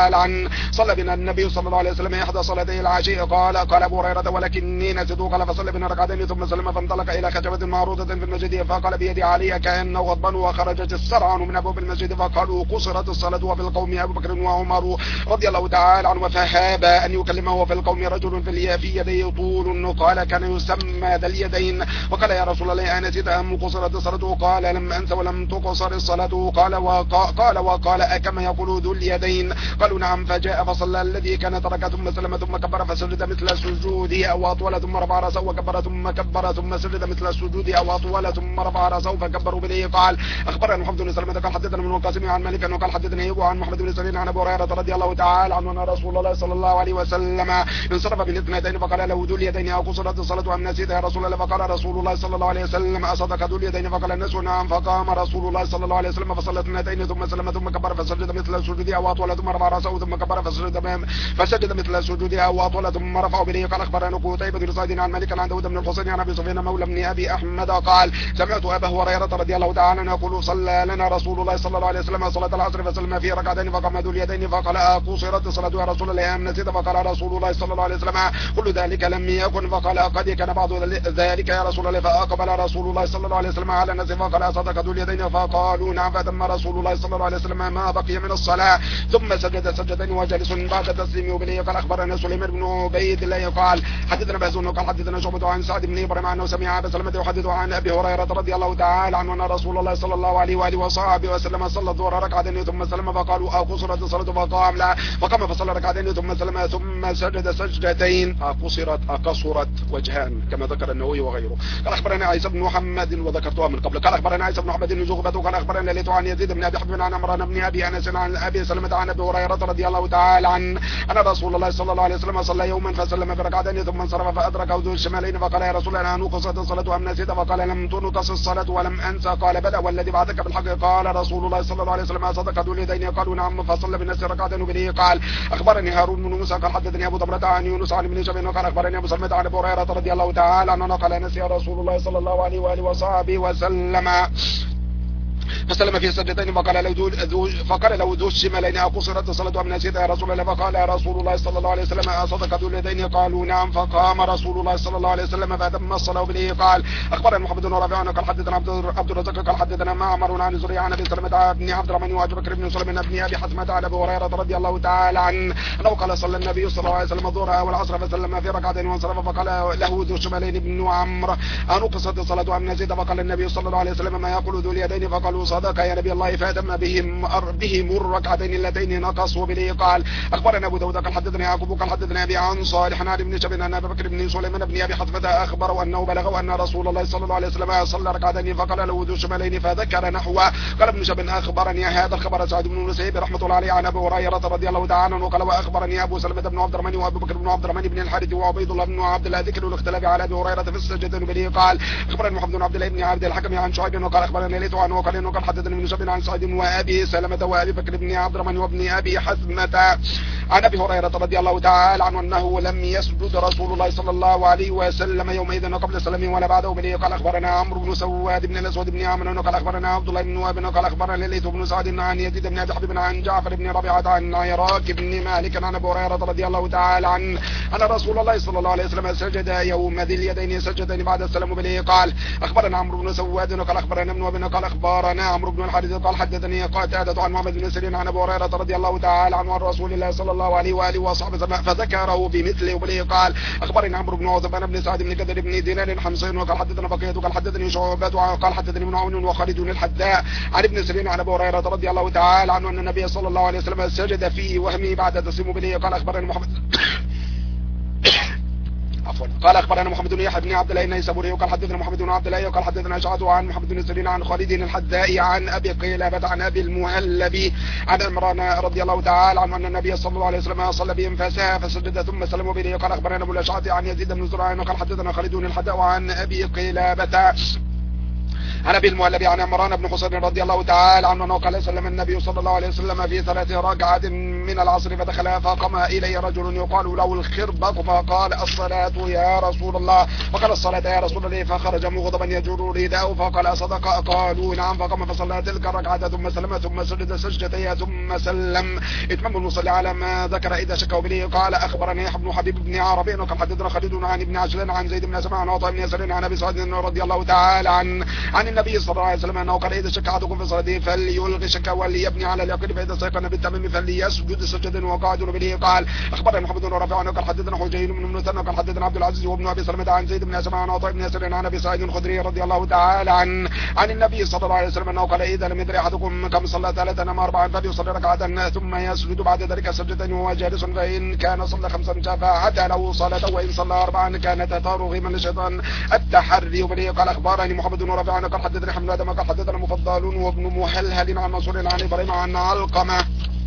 تعالى عنه صلى بنا النبي صلى الله عليه وسلم إحدى صلاتي العشاء قال قال أبو هريرة ولكني نسيت قال فصلى بنا ركعتين ثم سلم فانطلق إلى خشبة معروضة في المسجد فقال بيدي علي كأنه غضبان وخرجت السرعان من أبواب المسجد فقالوا قصرت الصلاة وفي القوم أبو بكر وعمر رضي الله تعالى عنه فهاب أن يكلمه وفي القوم رجل في يديه طول قال كان يسمى ذا اليدين وقال يا رسول الله أنسيت أم قصرت الصلاة قال لم أنس ولم تقصر الصلاة قال وقال وقال أكما يقول ذو اليدين قالوا نعم فجاء فصلى الذي كان ترك ثم سلم ثم كبر فسجد مثل سجوده أو أطول ثم رفع رأسه وكبر ثم كبر ثم سجد مثل السجود أو أطول ثم رفع رأسه فكبروا به قال أخبرنا محمد بن سلمة قال حدثنا من القاسم عن مالك وقال حدثنا أيوب عن محمد بن سيرين عن أبي هريرة رضي الله تعالى عنه أن رسول الله صلى الله عليه وسلم انصرف بالاثنتين فقال له ذو اليدين أو قصرت الصلاة أم نسيت يا رسول الله فقال رسول الله صلى الله عليه وسلم أصدق ذو اليدين فقال الناس نعم فقام رسول الله صلى الله عليه وسلم فصلى اثنتين ثم سلم ثم كبر فسجد مثل السجود أو أطول ثم رفع رأسه ثم كبر فسجد فسجد مثل السجود أو أطول ثم رفع به قال أخبرنا قتيبة بن سعيد عن مالك عن داود بن الحسين عن أبي سفيان مولى بن أبي أحمد قال سمعت أبا هريرة رضي الله تعالى عنه يقول صلى لنا رسول الله صلى الله عليه وسلم صلاة العصر فسلم في ركعتين فقام ذو اليدين فقال أقصرت الصلاة يا رسول الله أم نسيت فقال رسول الله صلى الله عليه وسلم كل ذلك لم يكن فقال قد كان بعض ذلك يا رسول الله فأقبل رسول الله صلى الله عليه وسلم على الناس فقال صدق ذو اليدين فقالوا نعم فتم رسول الله صلى الله عليه وسلم ما بقي من الصلاة ثم سجد سجدين وجلس بعد تسليم وبليه قال أخبرنا سليمان بن عبيد الله قال حدثنا بهزون قال حدثنا شعبة عن سعد بن إبراهيم عنه سمع أبا سلمة يحدث عن أبي هريرة رضي الله تعالى عنه أن رسول الله صلى الله عليه وآله وصحبه وسلم صلى الظهر ركعتين ثم سلم فقالوا أقصرت الصلاة فقام لا فقام فصلى ركعتين ثم سلم ثم سجد سجدتين أقصرت أقصرت وجهان كما ذكر النووي وغيره قال أخبرنا عيسى بن محمد وذكرتها من قبل قال أخبرنا عيسى بن محمد بن زغبة قال أخبرنا ليت عن يزيد بن أبي حبيب عن عمران بن أبي أنس عن أبي سلمة عن أبي هريرة رضي الله تعالى عنه أن رسول الله صلى الله عليه وسلم صلى يوما فسلم بركعتين ثم انصرف فأدرك ذو الشمالين فقال يا رسول الله نقصت الصلاة أم نسيت فقال لم تنقص الصلاة ولم أنسى قال بلى والذي بعثك بالحق قال رسول الله صلى الله عليه وسلم صدق ذو اليدين قالوا نعم فصلى بالناس ركعتين وبه قال أخبرني هارون بن موسى قال حدثني أبو ضمرة عن يونس عن ابن شبين قال أخبرني أبو سلمة عن أبي هريرة رضي الله تعالى عنه قال نسي رسول الله صلى الله عليه وآله وصحبه وسلم فسلم في سجدتين فقال له ذو فقال له ذو الشمالين أقصرت الصلاة أم نسيت يا رسول الله فقال يا رسول الله صلى الله عليه وسلم أصدق ذو اليدين قالوا نعم فقام رسول الله صلى الله عليه وسلم فأتم الصلاة به قال أخبرنا محمد بن رافع قال حدثنا عبد الرزاق قال حدثنا معمر عن زريع عن أبي سلمة بن عبد الرحمن وأبي بكر بن سليمان بن أبي حزمة عن أبي هريرة رضي الله تعالى عنه أنه قال صلى النبي صلى الله عليه وسلم الظهر والعصر فسلم في ركعتين وانصرف فقال له ذو الشمالين بن عمرو أنقصت الصلاة أم نسيت فقال النبي صلى الله عليه وسلم ما يقول ذو اليدين فقالوا صدق يا نبي الله فاتم بهم بهم الركعتين اللتين نقصوا به قال أخبرنا أبو داود قال حدثنا يعقوب قال حدثنا أبي عن صالح عن ابن شبين أن أبي بكر بن سليمان بن أبي حزمة أخبره أنه بلغه أن رسول الله صلى الله عليه وسلم صلى ركعتين فقال له ذو الشمالين فذكر نحوه قال ابن شبين أخبرني هذا الخبر سعد بن مسيب رحمة الله عليه عن أبي هريرة رضي الله تعالى عنه قال وأخبرني أبو سلمة بن عبد الرحمن وأبو بكر بن عبد الرحمن بن الحارث وعبيد الله بن عبد الله ذكر الاختلاف على أبي هريرة في السجدة به قال أخبرني محمد بن عبد الله بن عبد الحكم عن شعيب وقال أخبرني ليت عنه وقال إنه قال حدثني ابن شبين عن سعد وأبي سلمة وأبي بكر بن عبد الرحمن وابن أبي حزمة عن أبي هريرة رضي الله تعالى عنه أنه لم يسجد رسول الله صلى الله عليه وسلم يومئذ قبل السلام ولا بعده به قال أخبرنا عمرو بن سواد بن الأسود بن عمرو قال أخبرنا عبد الله بن وهب قال أخبرنا ليث بن سعد عن يزيد بن أبي حبيب عن جعفر بن ربيعة عن عراك بن مالك عن أبي هريرة رضي الله تعالى عنه أن رسول الله صلى الله عليه وسلم سجد يوم ذي اليدين سجدين بعد السلام به قال أخبرنا عمرو بن سواد قال أخبرنا ابن وهب قال أخبرنا عمرو بن الحارث قال حدثني قتادة عن محمد بن سيرين عن أبي هريرة رضي الله تعالى عنه عن رسول الله صلى الله عليه وآله وصحبه فذكره بمثله وبه قال أخبرني عمرو بن عثمان بن سعد بن كدر بن دينار حمصين وقال حدثنا بقية قال حدثني شعبة قال حدثني ابن عون وخالد الحذاء عن ابن سيرين عن أبي هريرة رضي الله تعالى عنه أن النبي صلى الله عليه وسلم سجد في وهمه بعد تسليمه به قال أخبرني محمد عفوا قال أخبرنا محمد بن يحيى بن عبد الله النيسابوري وقال حدثنا محمد بن عبد الله وقال حدثنا شعبة عن محمد بن سيرين عن خالد الحذاء عن أبي قلابة عن أبي المهلب عن عمران رضي الله تعالى عنه أن النبي صلى الله عليه وسلم صلى بهم فساء فسجد ثم سلم به قال أخبرنا أبو الأشعث عن يزيد بن زرعان وقال حدثنا خالد الحذاء عن أبي قلابة عن ابي المهلب عن عمران بن حسين رضي الله تعالى عنه انه قال سلم النبي صلى الله عليه وسلم في ثلاث ركعات من العصر فدخل فقام اليه رجل يقال له الخربق فقال الصلاة يا رسول الله، فقال الصلاة يا رسول الله، فخرج مغضبا يجر رداءه فقال صدق؟ قالوا نعم. فقام فصلى تلك الركعة ثم سلم ثم سجد سجدتين ثم سلم. اتمام المصلي على ما ذكر اذا شك به. قال اخبرني ابن حبيب بن عربي انه قال حدثنا خالد عن ابن عجلان عن زيد بن سمع عن عطاء بن يسار عن ابي سعيد رضي الله تعالى عن عن النبي صلى الله عليه وسلم انه قال اذا شك احدكم في صلاته فليلغي شك وليبني على اليقين فاذا استيقن بالتمام فليسجد سجدا وقعد به. قال اخبرنا محمد بن رافع انه قال حدثنا حجين بن مثنى قال حدثنا عبد العزيز وابن ابي سلمة عن زيد بن سمع عن عطاء بن يسار عن ابي سعيد الخدري رضي الله تعالى عن عن النبي صلى الله عليه وسلم انه قال اذا لم يدري احدكم كم صلى ثلاثا ام اربعا فليصلي ركعه ثم يسجد بعد ذلك سجدتين وهو جالس، فان كان صلى خمسا شفاعة له صلاة وان صلى اربعا كانت ترغما للشيطان التحري به. قال اخبرني محمد بن رافع قال حدثني حمد ادم قال حدثنا مفضل وابن مهلهل عن منصور عن ابراهيم عن علقمة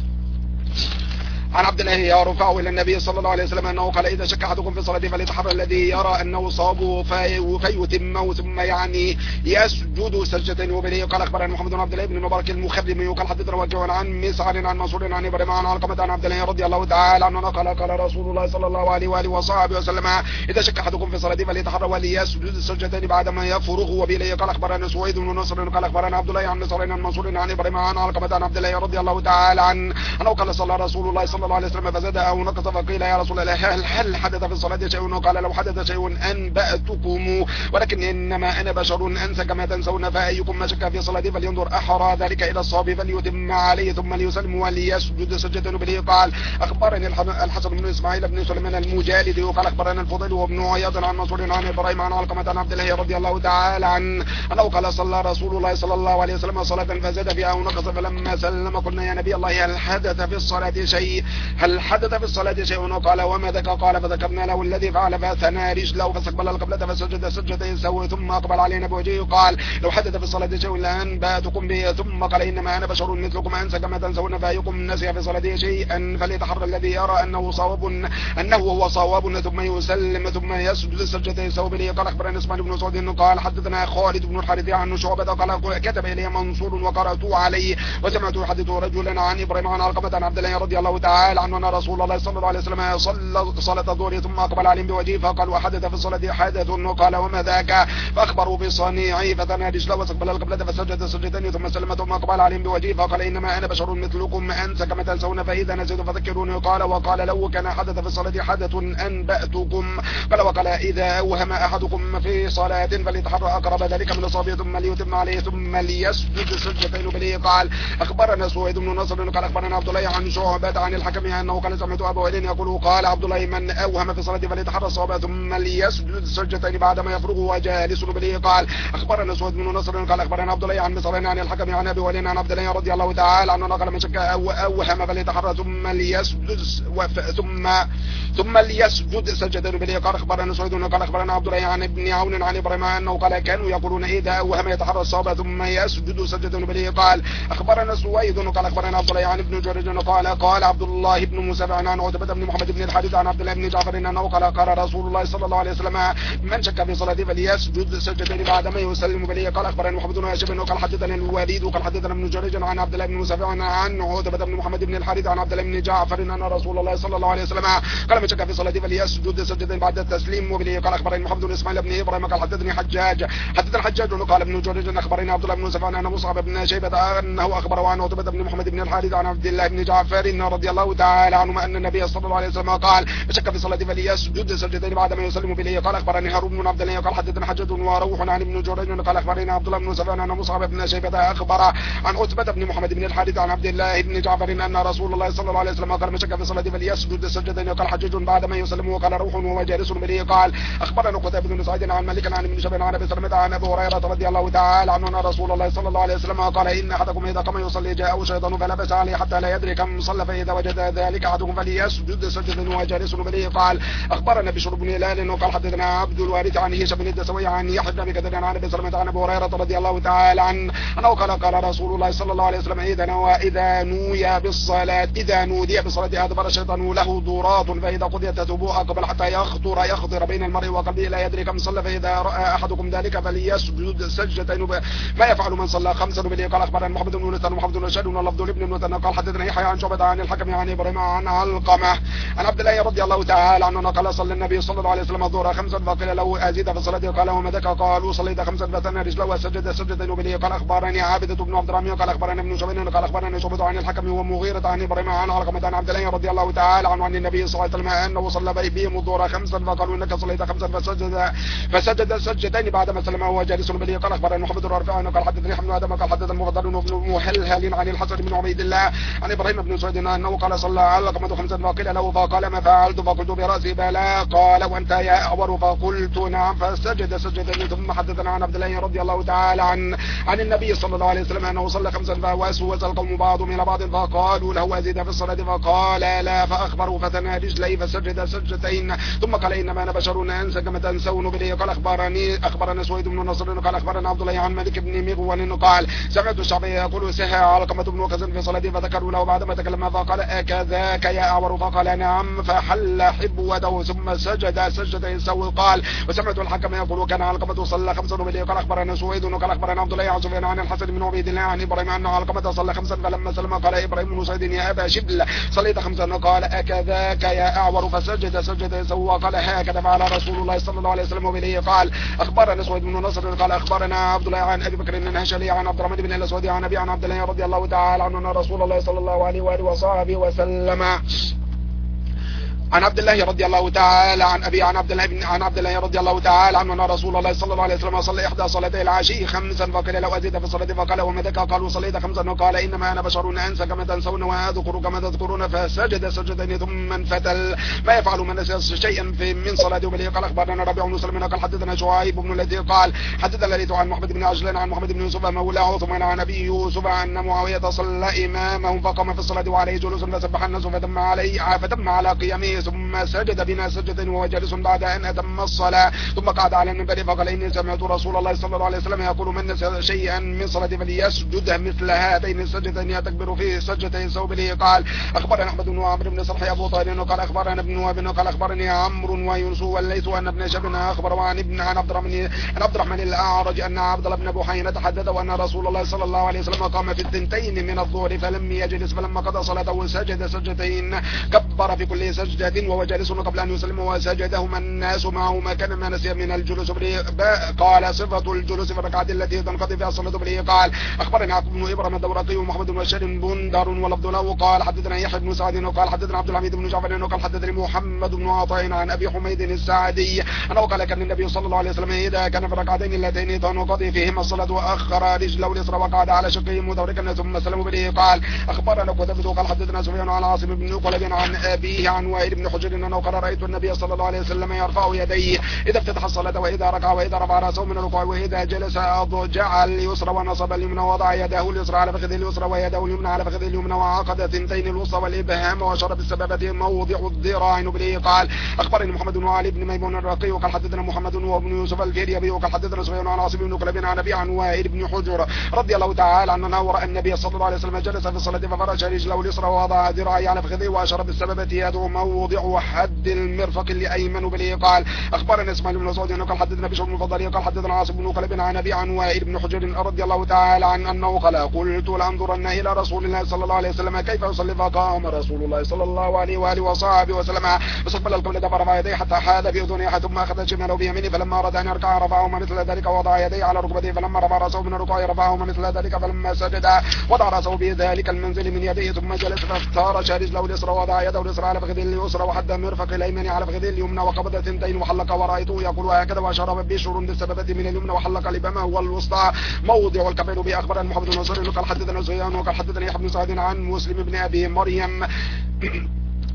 عن عبد الله يرفعه الى النبي صلى الله عليه وسلم انه قال اذا شك احدكم في صلاته فليتحرى الذي يرى انه صابه في فيتمه ثم يعني يسجد سجدتين وبه. قال اخبرنا محمد بن عبد الله بن المبارك المخرمي وقال حدثنا وكيع عن مسعر عن منصور عن ابراهيم عن علقمة عن عبد الله رضي الله تعالى عنه قال قال رسول الله صلى الله عليه واله وصحبه وسلم اذا شك احدكم في صلاته فليتحرى وليسجد سجدتين بعدما يفرغ وبه. قال اخبرنا سويد بن نصر قال اخبرنا عبد الله عن مسعر عن منصور عن ابراهيم عن علقمة عن عبد الله رضي الله تعالى عنه انه قال صلى رسول الله صلى الله عليه وسلم فزاد أو نقص فقيل يا رسول الله هل, هل حدث في الصلاة شيء؟ قال لو حدث شيء أنبأتكم ولكن إنما أنا بشر أنسى كما تنسون، فأيكم ما شك في صلاته فلينظر أحرى ذلك إلى الصواب فليتم عليه ثم ليسلم وليسجد سجدة به. قال أخبرني الحسن بن إسماعيل بن سليمان المجالد وقال أخبرنا الفضيل وابن عياض عن منصور عن إبراهيم عن علقمة عن عبد الله رضي الله تعالى عنه أنه قال صلى رسول الله صلى الله عليه وسلم صلاة فزاد فيها أو نقص فلما سلم قلنا يا نبي الله هل حدث في الصلاة شيء هل حدث في الصلاة شيء؟ قال وما ذاك؟ قال فذكرنا له الذي فعل فثنى رجله فاستقبل القبلة فسجد سجدتين سوى ثم أقبل علينا بوجهه. قال لو حدث في الصلاة شيء لأنبأتكم به. ثم قال إنما أنا بشر مثلكم أنسى كما تنسون، فأيكم نسي في صلاته شيئا فليتحرى الذي يرى أنه صواب أنه هو صواب ثم يسلم ثم يسجد سجدتين سوى به. قال أخبرنا اسماعيل بن سعود قال حدثنا خالد بن الحارث عن شعبة قال كتب إلي منصور وقرأت عليه وسمعت يحدث رجلا عن إبراهيم عن علقمة عن عبد الله رضي الله تعالى عنه أن رسول الله صلى الله عليه وسلم صلى صلاة الظهر ثم أقبل عليهم بوجهه فقال وحدث في الصلاة حدث؟ قال وما ذاك؟ فأخبروا بصنيعي فثنى رجله واستقبل القبلة فسجد سجدتين ثم سلم ثم أقبل عليهم بوجهه فقال إنما أنا بشر مثلكم أنسى كما تنسون فإذا نسيت فذكروني. قال وقال لو كان حدث في الصلاة حدث أنبأتكم. قال وقال إذا أوهم أحدكم في صلاة فليتحرى أقرب ذلك من الصواب ثم ليتم عليه ثم ليسجد سجدتين به. قال أخبرنا سويد بن نصر قال أخبرنا عبد الله عن شعبة عن الحكم أنه قال سمعت أبو هريرة يقول قال عبد الله من أوهم في صلاة فليتحرى الصواب ثم ليسجد سجدتين بعدما يفرغ وجالس به. قال أخبرنا سويد بن نصر قال أخبرنا عبد الله عن مصر عن الحكم عن أبي هريرة عن عبد الله رضي الله تعالى عنه قال من شك أو أوهم فليتحرى ثم ليسجد ثم ثم ليسجد سجدتين به. قال أخبرنا سويد قال أخبرنا عبد الله عن ابن عون عن إبراهيم أنه قال كانوا يقولون إذا أوهم يتحرى الصواب ثم يسجد سجدتين به. قال أخبرنا سويد قال أخبرنا عبد الله عن ابن جريج قال قال عبد الله بن موسى عن عتبة بن محمد بن الحارث عن عبد الله بن جعفر انه قال قال رسول الله صلى الله عليه وسلم من شك في صلاته فليسجد سجدتين بعدما يسلم به. قال اخبرنا محمد بن هاشم انه قال حدثنا الوليد وقال حدثنا ابن جريج عن عبد الله بن موسى عن عتبة بن محمد بن الحارث عن عبد الله بن جعفر ان رسول الله صلى الله عليه وسلم قال من شك في صلاته فليسجد سجدتين بعد التسليم وبه. قال اخبرنا محمد بن اسماعيل بن ابراهيم قال حدثني حجاج حدثنا حجاج قال ابن جريج اخبرنا عبد الله بن موسى عن مصعب بن شيبة انه اخبره عن عتبة بن محمد بن الحارث عن عبد الله بن جعفر رضي الله تعالى عنه ان النبي صلى الله عليه وسلم قال شك في صلاته فليسجد سجدتين بعدما يسلم به. قال اخبرني هارون بن عبد الله قال حدثنا حجاج وروح عن ابن جريج قال اخبرنا عبد الله بن سفيان ان مصعب بن شيبة اخبر عن عتبة بن محمد بن الحارث عن عبد الله بن جعفر ان رسول الله صلى الله عليه وسلم قال شك في صلاته فليسجد سجدتين. قال حجاج بعدما يسلم وقال روح وهو جالس به. قال اخبرنا قتيبة بن سعيد عن مالك عن ابن شهاب عن ابي سلمة عن ابي هريرة رضي الله تعالى عنه ان رسول الله صلى الله عليه وسلم قال ان احدكم اذا قام يصلي جاءه شيطان فلبس عليه حتى لا يدري كم صلى فاذا وجد سجد ذلك أحدكم فليسجد سجدا وجالس به. قال أخبرنا بشر بن هلال وقال حدثنا عبد الوارث عن هشام بن الدسوي عن يحيى بن كثير عن أبي سلمة عن أبي هريرة رضي الله تعالى عنه أنه قال قال رسول الله صلى الله عليه وسلم إذا نوى إذا نوي بالصلاة إذا نودي بالصلاة أدبر الشيطان له ضرات فإذا قضيت تتوبوا أقبل حتى يخطر يخطر بين المرء وقلبه لا يدري كم صلى فإذا رأى أحدكم ذلك فليسجد سجدتين ما يفعل من صلى خمسا به. قال أخبرنا محمد بن نثر محمد بن رشاد واللفظ لابن نثر قال حدثنا يحيى عن شعبة عن الحكم عن إبراهيم عن علقمة عن عبد الله رضي الله تعالى عنه قال صلى النبي صلى الله عليه وسلم الظهر خمسا فقيل له أزيد في الصلاة قال وما ذاك قالوا صليت خمسا فثنى رجله وسجد سجدتين به. قال أخبرني عابدة بن عبد الرحمن قال أخبرنا ابن شعبة قال أخبرنا شعبة عن الحكم ومغيرة عن إبراهيم عن علقمة عن عبد الله رضي الله تعالى عنه عن النبي صلى الله عليه وسلم أنه صلى بهم الظهر خمسا فقالوا إنك صليت خمسا فسجد فسجد سجدتين بعدما سلم وهو جالس به. قال أخبرنا محمد بن رافع قال حدثني حمد آدم قال حدثنا المفضل بن مهلهل عن الحسن بن عبيد الله عن إبراهيم بن سعيد أنه قال صلى علقمة خمسا فقيل له فقال ما فعلت فقلت برأسي بلى قال وأنت يا أعور فقلت نعم فسجد سجدتين. ثم حدثنا عن عبد الله رضي الله تعالى عن عن النبي صلى الله عليه وسلم أنه صلى خمسا فوسوس القوم بعضهم إلى بعض فقالوا له أزيد في الصلاة فقال لا فأخبروا فثنى رجليه فسجد سجدتين ثم قال إنما أنا بشر أنسى كما تنسون به. قال أخبرني أخبرنا سويد بن نصر قال أخبرنا عبد الله عن مالك بن مغول قال سمعت الشعبي يقول سهى علقمة بن وقاص في صلاته فذكروا له بعدما تكلم فقال أكذاك يا أعور فقال نعم فحل حبوته ثم سجد سجدتين سوي. قال وسمعت الحكم يقول كان علقمة صلى خمسا به. قال أخبرنا سويد قال أخبرنا عبد الله عن سفيان عن الحسن بن عبيد الله عن إبراهيم أن علقمة صلى خمسا فلما سلم قال إبراهيم بن سعيد يا أبا شبل صليت خمسا قال أكذاك يا أعور فسجد سجدتين سوى. قال هكذا فعل رسول الله صلى الله عليه وسلم به. قال أخبرنا سويد بن نصر قال أخبرنا عبد الله عن أبي بكر النهشلي عن عبد الرحمن بن الأسود عن أبي عن عبد الله رضي الله تعالى عنه أن رسول الله صلى الله عليه وآله وصحبه وسلم عن عبد الله رضي الله تعالى عن أبي عن عبد الله بن عن عبد الله رضي الله تعالى عنه أن رسول الله صلى الله عليه وسلم صلى إحدى صلاتي العشي خمسا فقال لو أزيد في الصلاة فقال وما ذاك قالوا صليت خمسا وقال إنما أنا بشر أنسى كما تنسون وأذكر كما تذكرون فسجد سجدين ثم انفتل ما يفعل من نسي شيئا في من صلاته وبه. قال أخبرنا ربيع بن سلمة قال حدثنا شعيب بن الذي قال حدثنا ليث عن محمد بن عجلان عن محمد بن يوسف مولى عثمان عن أبي يوسف أن معاوية صلى إمامهم فقام في الصلاة وعليه جلوس فسبح الناس فتم عليه فتم على قيامه ثم سجد بنا سجدة وهو جالس بعد أن أتم الصلاة ثم قعد على المنبر فقال إني سمعت رسول الله صلى الله عليه وسلم يقول من نسي شيئا من صلاة فليسجد مثل هاتين السجدتين يتكبر فيه سجدتين سوبه. قال أخبرنا أحمد بن عمرو بن صالح أبو طاهر قال أخبرنا ابن وهب قال أخبرني عمرو ويونس والليث أن ابن شهاب أخبر عن ابن عن عبد الرحمن عن عبد الرحمن الأعرج أن عبد الله بن بحينة تحدث وأن رسول الله صلى الله عليه وسلم قام في الثنتين من الظهر فلم يجلس فلما قضى صلاته سجد سجدتين كبر في كل سجدة وهو جالس قبل أن يسلم وسجدهما الناس معه ما كان ما نسي من الجلوس به. قال صفة الجلوس في الركعة التي تنقضي فيها الصلاة به. قال أخبرنا عبد بن إبراهيم الدورقي ومحمد بن بشار بندر ولفظ له قال حدثنا يحيى بن سعد وقال حدثنا عبد الحميد بن جعفر وقال حدثني محمد بن عطاء عن أبي حميد الساعدي أنه قال كان النبي صلى الله عليه وسلم إذا كان في الركعتين اللتين تنقضي فيهما الصلاة وأخر رجله اليسرى وقعد على شقه مدركا ثم سلم به. قال أخبرنا قتيبة قال حدثنا سفيان عن عاصم بن قلب عن أبيه عن وائل بن حجر أنه قال رأيت النبي صلى الله عليه وسلم يرفع يديه إذا افتتح الصلاة وإذا ركع وإذا رفع رأسه من الركوع وإذا جلس أضجع اليسرى ونصب اليمنى ووضع يده اليسرى على فخذه اليسرى ويده اليمنى على فخذه اليمنى وعقد ثنتين الوسطى والإبهام وشرب السبابة موضع الذراع به. قال أخبرني محمد بن علي بن ميمون الرقي وقال حدثنا محمد وابن يوسف الفيريابي وقال حدثنا سفيان عن عاصم بن قلب عن أبي عن وائل بن حجر رضي الله تعالى عنه ورأى النبي صلى الله عليه وسلم جلس في الصلاة ففرش رجله اليسرى ووضع ذراعه على فخذه وشرب السبابة يده موضع حد المرفق الأيمن به. قال أخبرنا اسماعيل بن مسعود قال حدثنا بشر بن الفضل قال حدثنا عاصم بن قلب عن أبي عن وائل بن حجر رضي الله تعالى عنه أنه قال قلت لأنظرن إلى رسول الله صلى الله عليه وسلم كيف يصلي فقام رسول الله صلى الله عليه وآله وصحبه وسلم فاستقبل القبلة فرفع يديه حتى حاذ بأذنيه ثم أخذ شماله بيمينه فلما أراد أن يركع رفعهما مثل ذلك ووضع يديه على ركبته فلما رفع رأسه من الركوع رفعهما مثل ذلك فلما سجد وضع رأسه بذلك المنزل من يديه ثم جلس فافترش رجله اليسرى ووضع يده اليسرى على فخذه اليسرى وحد مرفق الأيمن على فخذه اليمنى وقبض ثنتين وحلق ورأيته يقول هكذا وأشار بشر بالسبابة من اليمنى وحلق لبما هو الوسطى موضع الكفين به. أخبرنا محمد بن نصر قال حدثنا سفيان وقال حدثنا يحيى بن سعد عن مسلم بن أبي مريم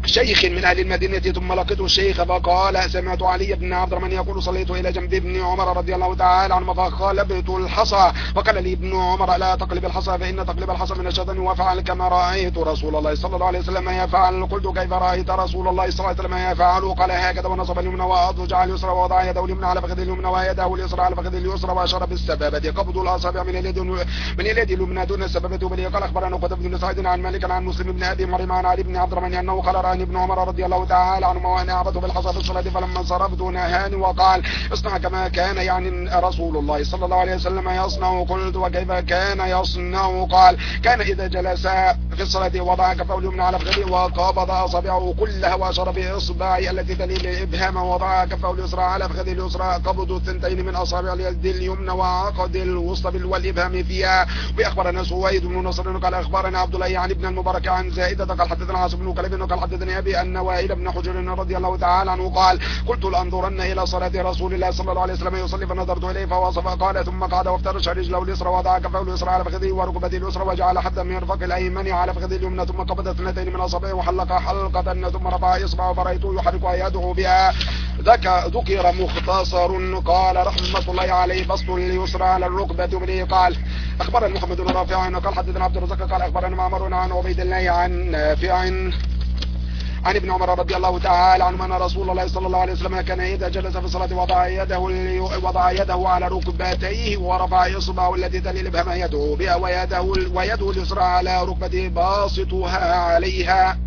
شيخ من أهل المدينة ثم لقيت الشيخ فقال سمعت علي بن عبد الرحمن يقول صليت إلى جنب ابن عمر رضي الله تعالى عنه فقلبت الحصى فقال لي ابن عمر لا تقلب الحصى فإن تقلب الحصى من الشيطان وفعل كما رأيت رسول الله صلى الله عليه وسلم يفعل. قلت كيف رأيت رسول الله صلى الله عليه وسلم يفعل؟ قال هكذا ونصب اليمنى وأضجع اليسرى ووضع يده اليمنى على فخذ اليمنى ويده اليسرى على فخذ اليسرى وأشار بالسبابة قبض الأصابع من اليد من اليد اليمنى دون السبابة وبلي. قال أخبرنا قتيبة بن سعيد عن مالك عن مسلم بن أبي مريم عن علي بن عبد الرحمن أنه قال رأني ابن عمر رضي الله تعالى عنهما وأنا أعبد بالحصى في الصلاة فلما انصرفت نهاني وقال اصنع كما كان يعني رسول الله صلى الله عليه وسلم يصنع. قلت وكيف كان يصنع؟ قال كان إذا جلس في الصلاة وضع كفه اليمنى على فخذه وقبض أصابعه كلها وأشار بإصبعه التي تلي الإبهام ووضع كفه اليسرى على فخذه اليسرى قبض الثنتين من أصابع اليد اليمنى وعقد الوسطى والإبهام فيها. وأخبرنا سويد بن نصر قال أخبرنا عبد الله عن ابن المبارك عن زائدة قال حدثنا عاصم بن كليب قال حدثني أبي أن وائل بن حجر رضي الله تعالى عنه قال قلت لأنظرن إلى صلاة رسول الله صلى الله عليه وسلم يصلي فنظرت إليه فوصف قال ثم قعد وافترش رجله اليسرى وضع كفه اليسرى على فخذه وركبته اليسرى وجعل حدا من مرفق الأيمن على فخذه اليمنى ثم قبض اثنتين من أصابعه وحلق حلقة ثم رفع إصبعه فرأيته يحرك يدعو بها. ذكر مختصر قال رحمة الله عليه بسط اليسرى على الركبة به. قال أخبرنا محمد بن رافع قال حدثنا عبد الرزاق قال أخبرنا معمر عن عبيد الله عن نافع عن ابن عمر رضي الله تعالى عنه أن رسول الله صلى الله عليه وسلم كان إذا جلس في الصلاة وضع يده وضع يده على ركبتيه ورفع إصبعه التي تلي الإبهام يدعو بها ويده ويده اليسرى على ركبته باسطها عليها.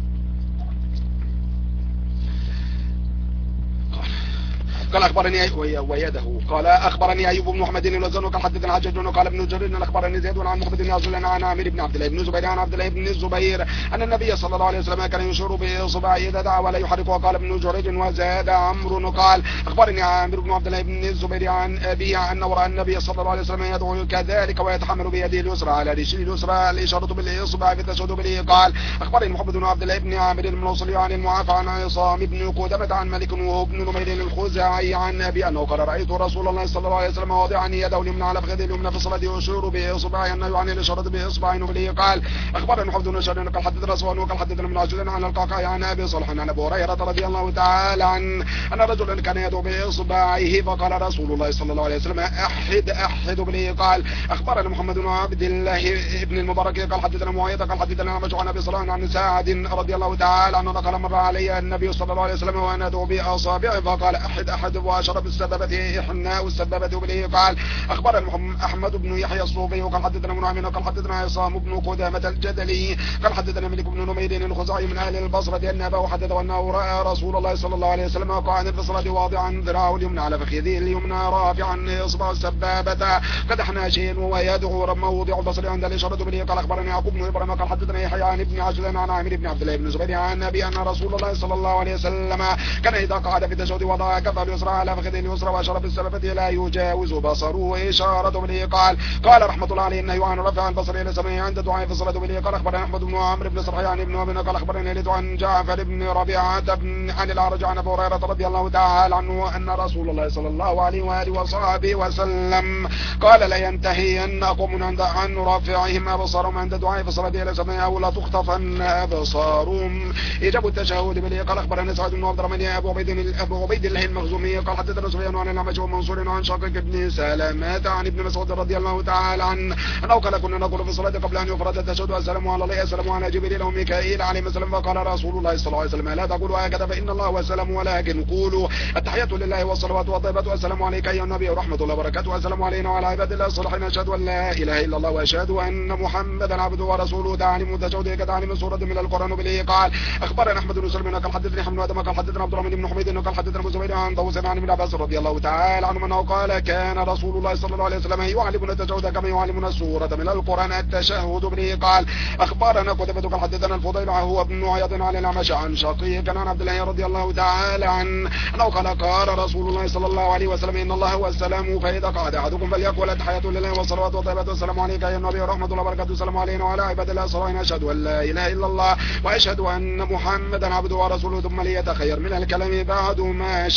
قال أخبرني ويده قال أخبرني أيوب بن محمد الوزن قال حدثنا حجاج قال ابن جرير أخبرني زيد عن محمد بن عبد الله عن عامر بن عبد الله بن الزبير عن عبد الله بن الزبير أن النبي صلى الله عليه وسلم كان يشير بإصبعه إذا دعا ولا يحرك. وقال ابن جرير وزاد عمرو قال أخبرني عامر بن عبد الله بن الزبير عن أبيه أن رأى النبي صلى الله عليه وسلم يدعو كذلك ويتحمل بيده اليسرى على رجله اليسرى الإشارة بالإصبع في التشهد به. قال أخبرني محمد بن عبد الله بن عامر الموصلي عن المعافى عن عصام بن قدامة عن مالك وهو ابن نمير الخزاعي عن أبي أنه قال رأيت رسول الله صلى الله عليه وسلم واضعا يده اليمنى على فخذه اليمنى في الصلاة يشير بإصبعه أنه يعني الإشارة بإصبعه نبليه. قال أخبرنا محمد بن شهر قال حدثنا سفيان وقال حدثنا من عجل عن القعقاع عن أبي صالح عن أبي هريرة رضي الله تعالى عن أن رجلا كان يدعو بإصبعه فقال رسول الله صلى الله عليه وسلم أحد أحد بليه. قال أخبرنا محمد بن عبد الله ابن المبارك قال حدثنا معاوية قال حدثنا مجموعة عن أبي صالح عن سعد رضي الله تعالى عنه قال مر علي النبي صلى الله عليه وسلم وأنا أدعو بأصابعه فقال أحد أحد وأشار بالسبابة إحناء والسبابة بليه. قال أخبرنا أحمد بن يحيى الصوفي قال حدثنا منعم قال حدثنا عصام بن قدامة الجدلي قال حدثنا ملك بن نمير الخزاعي من أهل البصرة أن أباه حدث أنه رأى رسول الله صلى الله عليه وسلم قاعدا في الصلاة واضعا ذراعه اليمنى على فخذه اليمنى رافعا إصبع السبابة قد أحنى شيء ويدعو موضع البصر عند الإشارة بليه. قال أخبرني يعقوب بن إبراهيم قال حدثنا يحيى عن ابن عجلان عن عامر بن عبد الله بن الزبير عن أبي أن رسول الله صلى الله عليه وسلم كان إذا قعد في التشهد وضع كفه اليسرى على فخذه اليسرى وأشار بالسبابة لا يجاوز بصره إشارة بليه. قال قال رحمة الله عليه إنه عن رفع البصر إلى السماء عند دعاء في الصلاة بليه. قال أخبرنا أحمد بن عمرو بن صرحي عن ابن وابن قال أخبرني ليث عن جعفر بن ربيعة بن عن الأعرج عن أبي هريرة رضي الله تعالى عنه أن رسول الله صلى الله عليه وآله وصحبه وسلم قال لا ينتهين قوم عند عن رافعهم أبصارهم عند دعاء في الصلاة إلى السماء أو لا تخطفن أبصارهم. إجاب التشهد بليه. قال أخبرنا سعد بن عبد الرحمن أبو عبيد أبو عبيد الله المخزومي قال حدثنا سفيان عن الأعمش ومنصور عن شقيق بن سلمة عن ابن مسعود رضي الله تعالى عنه أنه قال كنا نقول في الصلاة قبل أن يفرد التشهد السلام على الله السلام على جبريل وميكائيل عليه السلام. فقال رسول الله صلى الله عليه وسلم لا تقولوا هكذا فإن الله والسلام ولكن قولوا التحيات لله والصلوات والطيبات والسلام عليك أيها النبي ورحمة الله وبركاته والسلام علينا وعلى عباد الله الصالحين أشهد أن لا إله إلا الله وأشهد أن محمدا عبده ورسوله. تعلم التشهد كتعلم سورة من القرآن بليه. قال أخبرنا أحمد بن سلمة قال حدثني حمد آدم قال حدثنا عبد الرحمن بن حميد قال حدثنا أبو زبير عن طاووس عن ابن عباس رضي الله تعالى عنه أنه قال كان رسول الله صلى الله عليه وسلم يعلمنا التشهد كما يعلمنا السورة من القرآن التشهد بليه. قال أخبرنا قتيبة قال حدثنا الفضيل هو ابن عياض عن الأعمش عن شقيق عن عبد الله رضي الله تعالى عنه أنه قال قال رسول الله صلى الله عليه وسلم إن الله هو السلام فإذا قعد أحدكم فليقل التحيات لله والصلوات والطيبات والسلام عليك أيها النبي ورحمة الله وبركاته السلام علينا وعلى عباد الله الصالحين أشهد أن لا إله إلا الله وأشهد أن محمدا عبده ورسوله ثم ليتخير من الكلام بعد ما شاء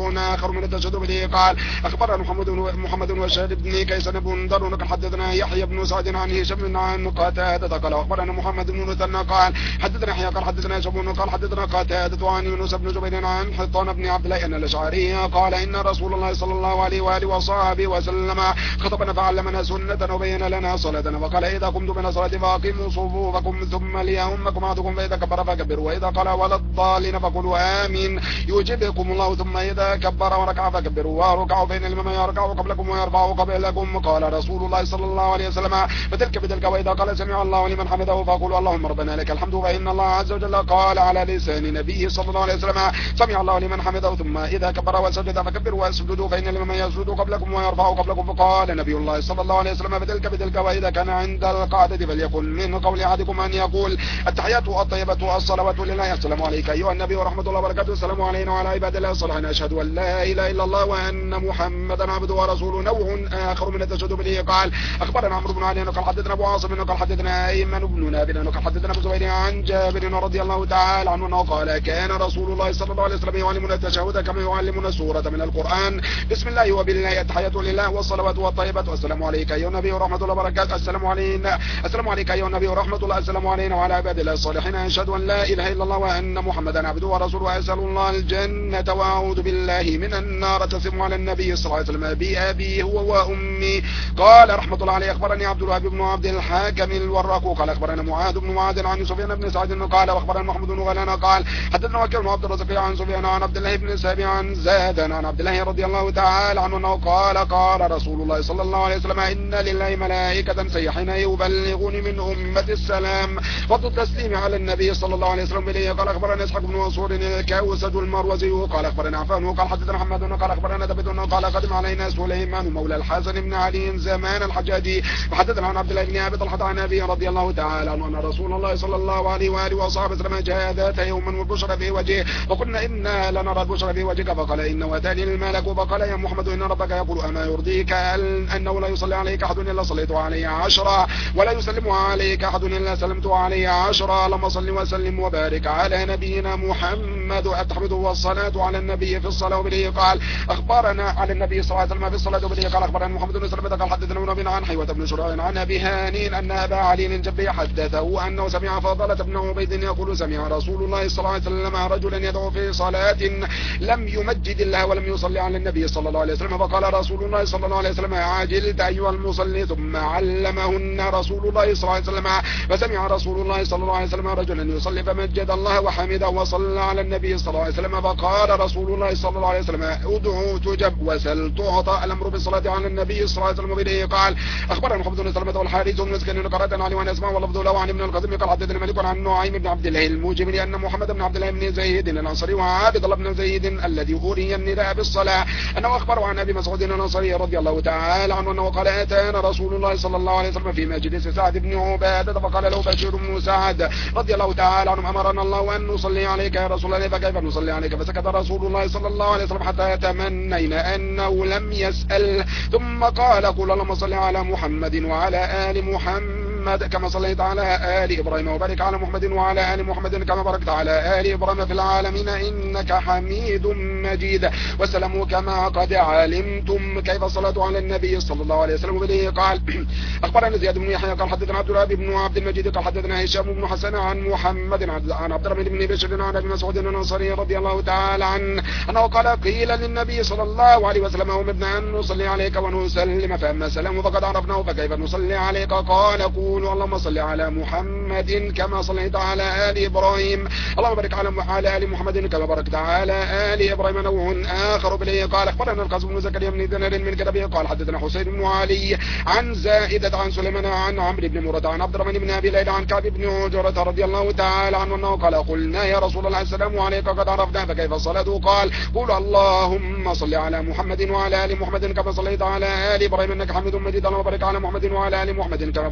نوع آخر من التشهد به قال أخبرنا محمد محمد وشهد بن كيسان بن درون حدثنا يحيى بن سعد عن هشام بن عن قتادة قال أخبرنا محمد بن مثنى قال حدثنا يحيى قال حدثنا هشام قال حدثنا قتادة عن يونس بن جبير عن حطان بن عبد الله أن الأشعري قال إن رسول الله صلى الله عليه وآله وصحبه وسلم خطبنا فعلمنا سنة وبين لنا صلاتنا وقال إذا قمتم من الصلاة فأقيموا صفوفكم ثم ليؤمكم أحدكم فإذا كبر فكبروا وإذا قال ولا الضالين فقولوا آمين يجبكم الله ثم إذا كبر وركع فكبروا وركعوا فإن الإمام يركع قبلكم ويرفع قبلكم قال رسول الله صلى الله عليه وسلم فتلك بتلك وإذا قال سمع الله لمن حمده فقولوا اللهم ربنا لك الحمد فإن الله عز وجل قال على لسان نبيه صلى الله عليه وسلم سمع الله لمن حمده ثم إذا كبر وسجد فكبروا واسجدوا فإن الإمام يسجد قبلكم ويرفع قبلكم فقال نبي الله صلى الله عليه وسلم فتلك بتلك وإذا كان عند القعدة فليكن من قول أحدكم أن يقول التحيات الطيبة الصلوات لله السلام عليك أيها النبي ورحمة الله وبركاته السلام علينا وعلى عباد الله الصالحين أشهد أن لا إله إلا الله وأن محمدا عبده ورسوله نوع آخر من التشهد به قال أخبرنا عمرو بن علي قال حدثنا أبو عاصم قال حدثنا أيمن بن نافع قال حدثنا أبو زبير عن جابر رضي الله تعالى عنه قال كان رسول الله صلى الله عليه وسلم يعلمنا التشهد كما يعلمنا سورة من القرآن بسم الله وبالله التحيات لله والصلوات والطيبات والسلام عليك أيها النبي ورحمة الله وبركاته السلام علينا السلام عليك أيها النبي ورحمة الله السلام علينا وعلى عباد الله الصالحين أشهد أن لا إله إلا الله وأن محمدا عبده ورسوله أسأل الله الجنة وأعوذ بالله من النار تسم على النبي صلى الله عليه وسلم بأبي هو وأمي قال رحمة الله عليه أخبرني عبد الوهاب بن عبد الحاكم الوراق قال أخبرنا معاذ بن معاذ عن سفيان بن سعد قال وأخبرنا محمد بن غيلان قال حدثنا وكيع بن عبد الرزاق عن سفيان عن عبد الله بن سابع عن زاد عن عبد الله رضي الله تعالى عنه قال قال رسول الله صلى الله عليه وسلم إن لله ملائكة سيحين يبلغون من أمة السلام فضل التسليم على النبي صلى الله عليه وسلم إليه قال أخبرنا إسحاق بن منصور الكوسج المروزي قال أخبرنا عفان قال حدثنا محمد قال أخبرنا دبد قال قدم علينا سليمان مولى الحسن بن علي زمان الحجاج وحدثنا عن عبد الله بن أبي طلحة عن أبي رضي الله تعالى عنه أن رسول الله صلى الله عليه وآله وصحبه وسلم جاء ذات يوما والبشر في وجهه وقلنا إنا لنرى البشر في وجهك فقال إن وتاني الملك فقال يا محمد إن ربك يقول أما يرضيك أنه لا يصلي عليك أحد إلا صليت عليه عشرا ولا يسلم عليك أحد إلا سلمت عليه عشرا اللهم صل وسلم وبارك على نبينا محمد التحمد والصلاة على النبي في الصلاة وبه قال أخبرنا على النبي صلى الله عليه وسلم في الصلاة وبه قال أخبرنا محمد بن سلمة قال حدثنا ابن عن حيوة بن شريح عن أبي هانين أن أبا علي الجبي حدثه أنه سمع فضلة بن عبيد يقول سمع رسول الله صلى الله عليه وسلم رجلا يدعو في صلاة لم يمجد الله ولم يصلي على النبي صلى الله عليه وسلم فقال رسول الله صلى الله عليه وسلم عاجلت أيها المصلي ثم علمهن رسول الله صلى الله عليه وسلم فسمع رسول الله صلى الله عليه وسلم رجلا يصلي فمجد الله وحمده وصلى على النبي صلى الله عليه وسلم فقال رسول الله صلى الله عليه وسلم ادعو تجب وسل تعطى الأمر بالصلاة على النبي صلى الله عليه وسلم وبه قال أخبرنا محمد بن سلمة والحارث بن مسكين قرأت علي وأن أسماء واللفظ له عن ابن القاسم قال حدثنا مالك عن نعيم بن عبد الله الموجبي أن محمد بن عبد الله بن زيد الأنصاري وعابد الله بن زيد الذي أري النداء بالصلاة أنه أخبر عن أبي مسعود الأنصاري رضي الله تعالى عنه أنه قال أتانا رسول الله صلى الله عليه وسلم في مجلس سعد بن عبادة فقال له بشير بن سعد رضي الله تعالى عنه أمرنا الله أن نصلي عليك يا رسول الله فكيف نصلي عليك فسكت رسول الله صلى الله عليه وسلم حتى يتمنينا أنه لم يسأل ثم قال قل اللهم صل على محمد وعلى آل محمد كما صليت على آل إبراهيم وبارك على محمد وعلى آل محمد كما باركت على آل إبراهيم في العالمين إنك حميد مجيد والسلام كما قد علمتم كيف صلاة على النبي صلى الله عليه وسلم وبه قال أخبرنا زياد بن يحيى قال حدثنا عبد الوهاب بن عبد المجيد قال حدثنا هشام بن حسن عن محمد عن عبد الرحمن بن بشر عن أبي مسعود الأنصاري رضي الله تعالى عنه أنه قال قيل للنبي صلى الله عليه وسلم أمرنا أن نصلي عليك ونسلم فأما السلام فقد عرفناه فكيف نصلي عليك قال قولوا اللهم صل على محمد كما صليت على آل إبراهيم اللهم بارك على آل محمد كما باركت على آل إبراهيم نوع آخر بليه قال أخبرنا القاسم بن زكريا بن دينار من كتبه قال حدثنا حسين بن علي عن زائدة عن سليمان عن عمرو بن مرة عن عبد الرحمن بن أبي ليلى عن كعب بن عجرة رضي الله تعالى عنه أنه قال قلنا يا رسول الله السلام عليك قد عرفنا فكيف الصلاة قال قول اللهم صل على محمد وعلى آل محمد كما صليت على آل إبراهيم إنك حميد مجيد اللهم بارك على محمد وعلى آل محمد كما باركت على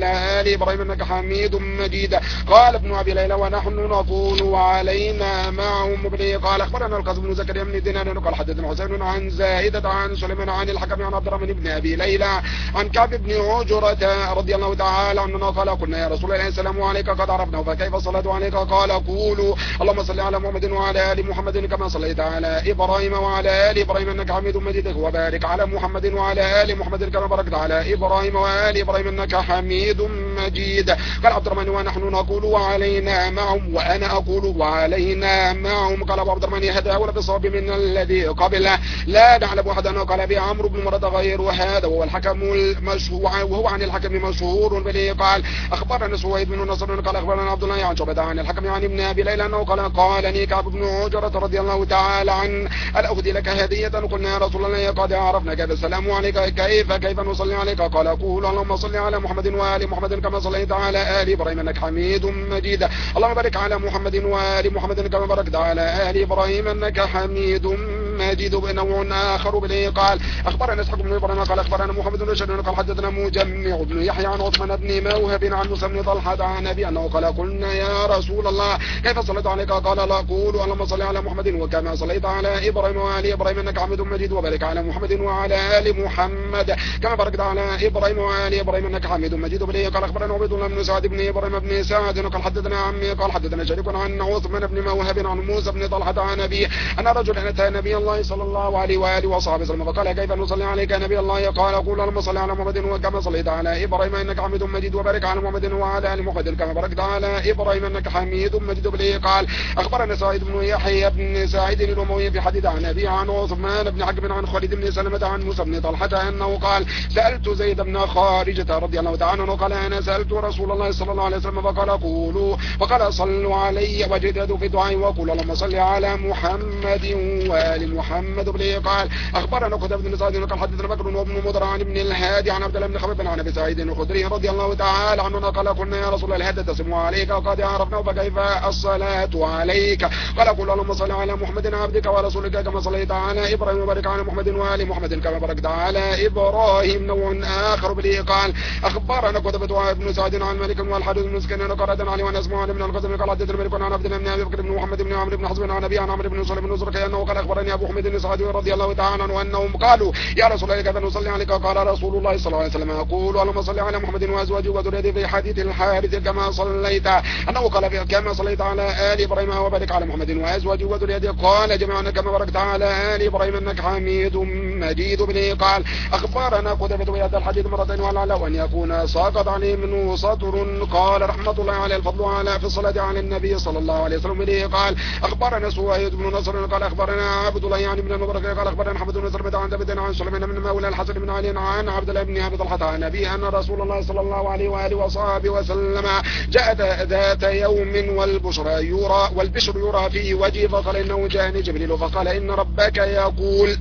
وعلى آل إبراهيم إنك حميد مجيد. قال ابن أبي ليلى ونحن نقول وعلينا معهم به. قال أخبرنا القاسم بن زكريا بن دينار قال حدثنا حسين عن زائدة عن سليمان عن الحكم عن عبد الرحمن بن أبي ليلى عن كعب بن عجرة رضي الله تعالى عنه قال قلنا يا رسول الله السلام عليك قد عرفنا فكيف الصلاة عليك؟ قال قولوا اللهم صل على محمد وعلى آل محمد كما صليت على إبراهيم وعلى آل إبراهيم إنك حميد مجيد وبارك على محمد وعلى آل محمد كما باركت على إبراهيم وآل إبراهيم إنك حميد مجيد. قال عبد الرحمن ونحن نقول وعلينا معهم وأنا أقول وعلينا معهم. قال عبد الرحمن هذا ولا بالصواب من الذي قبله لا نعلم أحدا قال به عمرو بن مرة غير وهذا وهو الحكم المشهور وهو عن الحكم مشهور به. قال أخبرنا سويد بن نصر قال أخبرنا عبد الله عن شعبة عن الحكم عن ابن أبي ليلى أنه قال قال لي كعب بن عجرة رضي الله تعالى عن ألا أهدي لك هدية؟ قلنا يا رسول الله قد عرفنا كيف السلام عليك كيف كيف نصلي عليك؟ قال قول اللهم صل على محمد وآل محمد كما صليت على آل إبراهيم إنك حميد مجيد. اللهم بارك على محمد وآل محمد كما باركت على آل إبراهيم إنك حميد مجيد. بنوع آخر به. قال أخبرنا إسحاق بن إبراهيم قال أخبرنا محمد بن رشد قال حدثنا مجمع بن يحيى عن عثمان بن موهب عن موسى بن طلحة عن أبي أنه قال قلنا يا رسول الله كيف صليت عليك؟ قال لا قول اللهم صل على محمد وكما صليت على إبراهيم وآل إبراهيم إنك حميد مجيد وبارك على محمد وعلى آل محمد كما باركت على إبراهيم وآل إبراهيم إنك حميد مجيد. به. قال أخبرنا عبيد الله بن سعد بن إبراهيم بن سعد قال حدثنا عمي قال حدثنا شريك عن عثمان بن موهب عن موسى بن طلحة عن أبي أن رجلا أتى نبي الله صلى الله عليه وآله وصحبه وسلم فقال كيف نصلي عليك يا نبي الله؟ قال قول اللهم صل على محمد وكما صليت على إبراهيم إنك حميد مجيد وبارك على محمد وعلى آل محمد كما باركت على إبراهيم إنك حميد مجيد. به. قال أخبرنا سعيد بن يحيى بن سعيد الأموي في حديث عن أبي عن عثمان بن حكم عن خالد بن سلمة عن موسى بن طلحة أنه قال سألت زيد بن خارجة رضي الله تعالى عنه قال أنا سألت رسول الله صلى الله عليه وسلم فقال قولوا وقال صلوا علي وجدت في دعائي وقول اللهم صل على محمد وآل محمد. به. قال أخبرنا قتيبة بن سعيد قال حدثنا بكر وابن مضر عن ابن الهادي عن عبد الله بن خبيب عن أبي سعيد الخدري رضي الله تعالى عنه قال قلنا يا رسول الله هل تسمع عليك؟ وقد عرفنا فكيف الصلاة عليك؟ قال قل اللهم صل على محمد عبدك ورسولك كما صليت على إبراهيم وبارك على محمد وآل محمد كما باركت على إبراهيم. نوع آخر. به. قال أخبرنا قتيبة بن سعيد عن مالك والحارث بن مسكين قال علي وأنا أسمع من القاسم قال حدثنا مالك عن عبد الله بن أبي بكر بن محمد بن عمرو بن حزم عن أبي عن عمرو بن سليم بن زرقي أنه قال أخبرني أبو حميد السعدي رضي الله تعالى عنه أنهم قالوا يا رسول الله كيف نصلي عليك؟ قال رسول الله صلى الله عليه وسلم يقول اللهم صل على محمد وأزواجه وذريته في حديث الحارث كما صليت أنه قال كما صليت على آل إبراهيم وبارك على محمد وأزواجه وذريته قال جميعا كما باركت على آل إبراهيم إنك حميد مجيد. به. قال أخبرنا قتيبة بهذا الحديث مرتين ولعل أن يكون ساقط عليه منه سطر. قال رحمة الله عليه الفضل على في الصلاة على النبي صلى الله عليه وسلم. به. قال أخبرنا سويد بن نصر قال أخبرنا عبد الله يعني بن المبارك قال أخبرنا حمد بن سلمة عن داود عن سليمان بن مولى الحسن بن علي عن عبد الله بن أبي طلحة عن أبي أن رسول الله صلى الله عليه وآله وصحبه وسلم جاء ذات يوم والبشر يرى والبشر يرى في وجهه فقال إنه جاءني جبريل فقال إن ربك يقول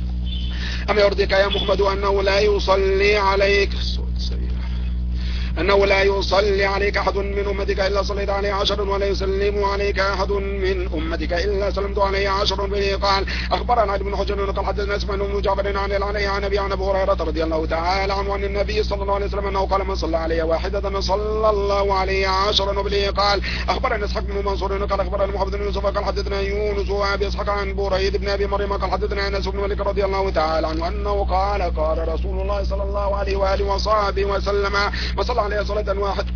أما يرضيك يا محمد أنه لا يصلي عليك أنه لا يصلي عليك أحد من أمتك إلا صليت عليه عشرا ولا يسلم عليك أحد من أمتك إلا سلمت عليه عشرا. به. قال أخبرنا علي بن حجر قال حدثنا اسماعيل بن جعفر عن العلي عن أبي عن أبو هريرة رضي الله تعالى عنه عن النبي صلى الله عليه وسلم أنه قال من صلى عليه واحدة صلى الله عليه عشرا. به. قال أخبرنا إسحاق بن منصور قال أخبرنا محمد بن يوسف قال حدثنا يونس وأبي إسحاق عن بريد بن أبي مريم قال حدثنا أنس بن مالك رضي الله تعالى عنه أنه قال قال رسول الله صلى الله عليه وآله وصحبه وسلم من صلى عليه صلاة واحدة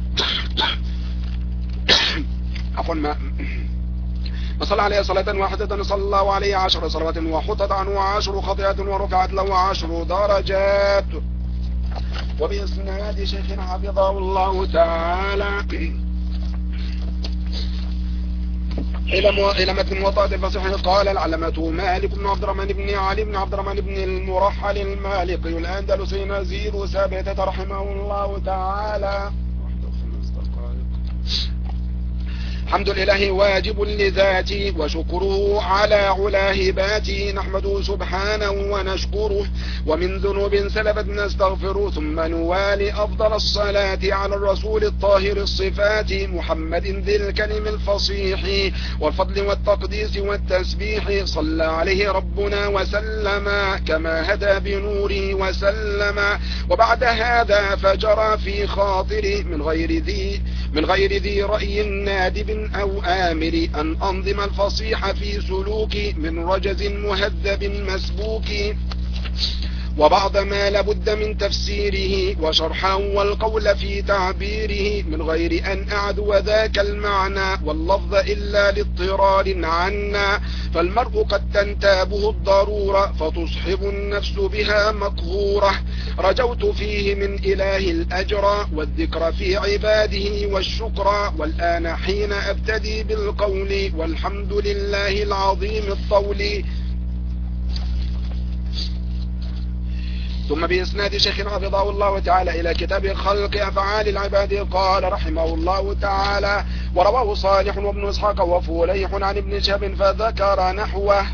عفوا ما وصلى عليه صلاة واحدة صلى الله عليه عشر صلوات وحطت عنه عشر خطيئات ورفعت له عشر درجات. وبإسناد شيخنا حفظه الله تعالى إلى متن موطأ الفصيح قال العلمة مالك بن عبد الرحمن بن علي بن عبد الرحمن بن المرحل المالكي الأندلسي نزير ثابتة رحمه الله تعالى حمد الإله واجب لذاته وشكره على علا هباته، نحمده سبحانه ونشكره، ومن ذنوب سلفت نستغفره، ثم نوالي أفضل الصلاة على الرسول الطاهر الصفات محمد ذي الكلم الفصيح والفضل والتقديس والتسبيح، صلى عليه ربنا وسلم كما هدى بنوره وسلم. وبعد هذا فجرى في خاطري من غير ذي من غير ذي رأي نادب أو آمر أن أنظم الفصيح في سلوكي من رجز مهذب مسبوك، وبعض ما لابد من تفسيره وشرحا والقول في تعبيره من غير أن أعدو ذاك المعنى واللفظ إلا لاضطرار عنا، فالمرء قد تنتابه الضرورة فتصحب النفس بها مقهورة. رجوت فيه من إله الأجر والذكر في عباده والشكر، والآن حين أبتدي بالقول والحمد لله العظيم الطول. ثم بإسناد شيخ حفظه الله تعالى إلى كتاب خلق أفعال العباد قال رحمه الله تعالى: ورواه صالح وابن إسحاق وفوليح عن ابن شهاب فذكر نحوه.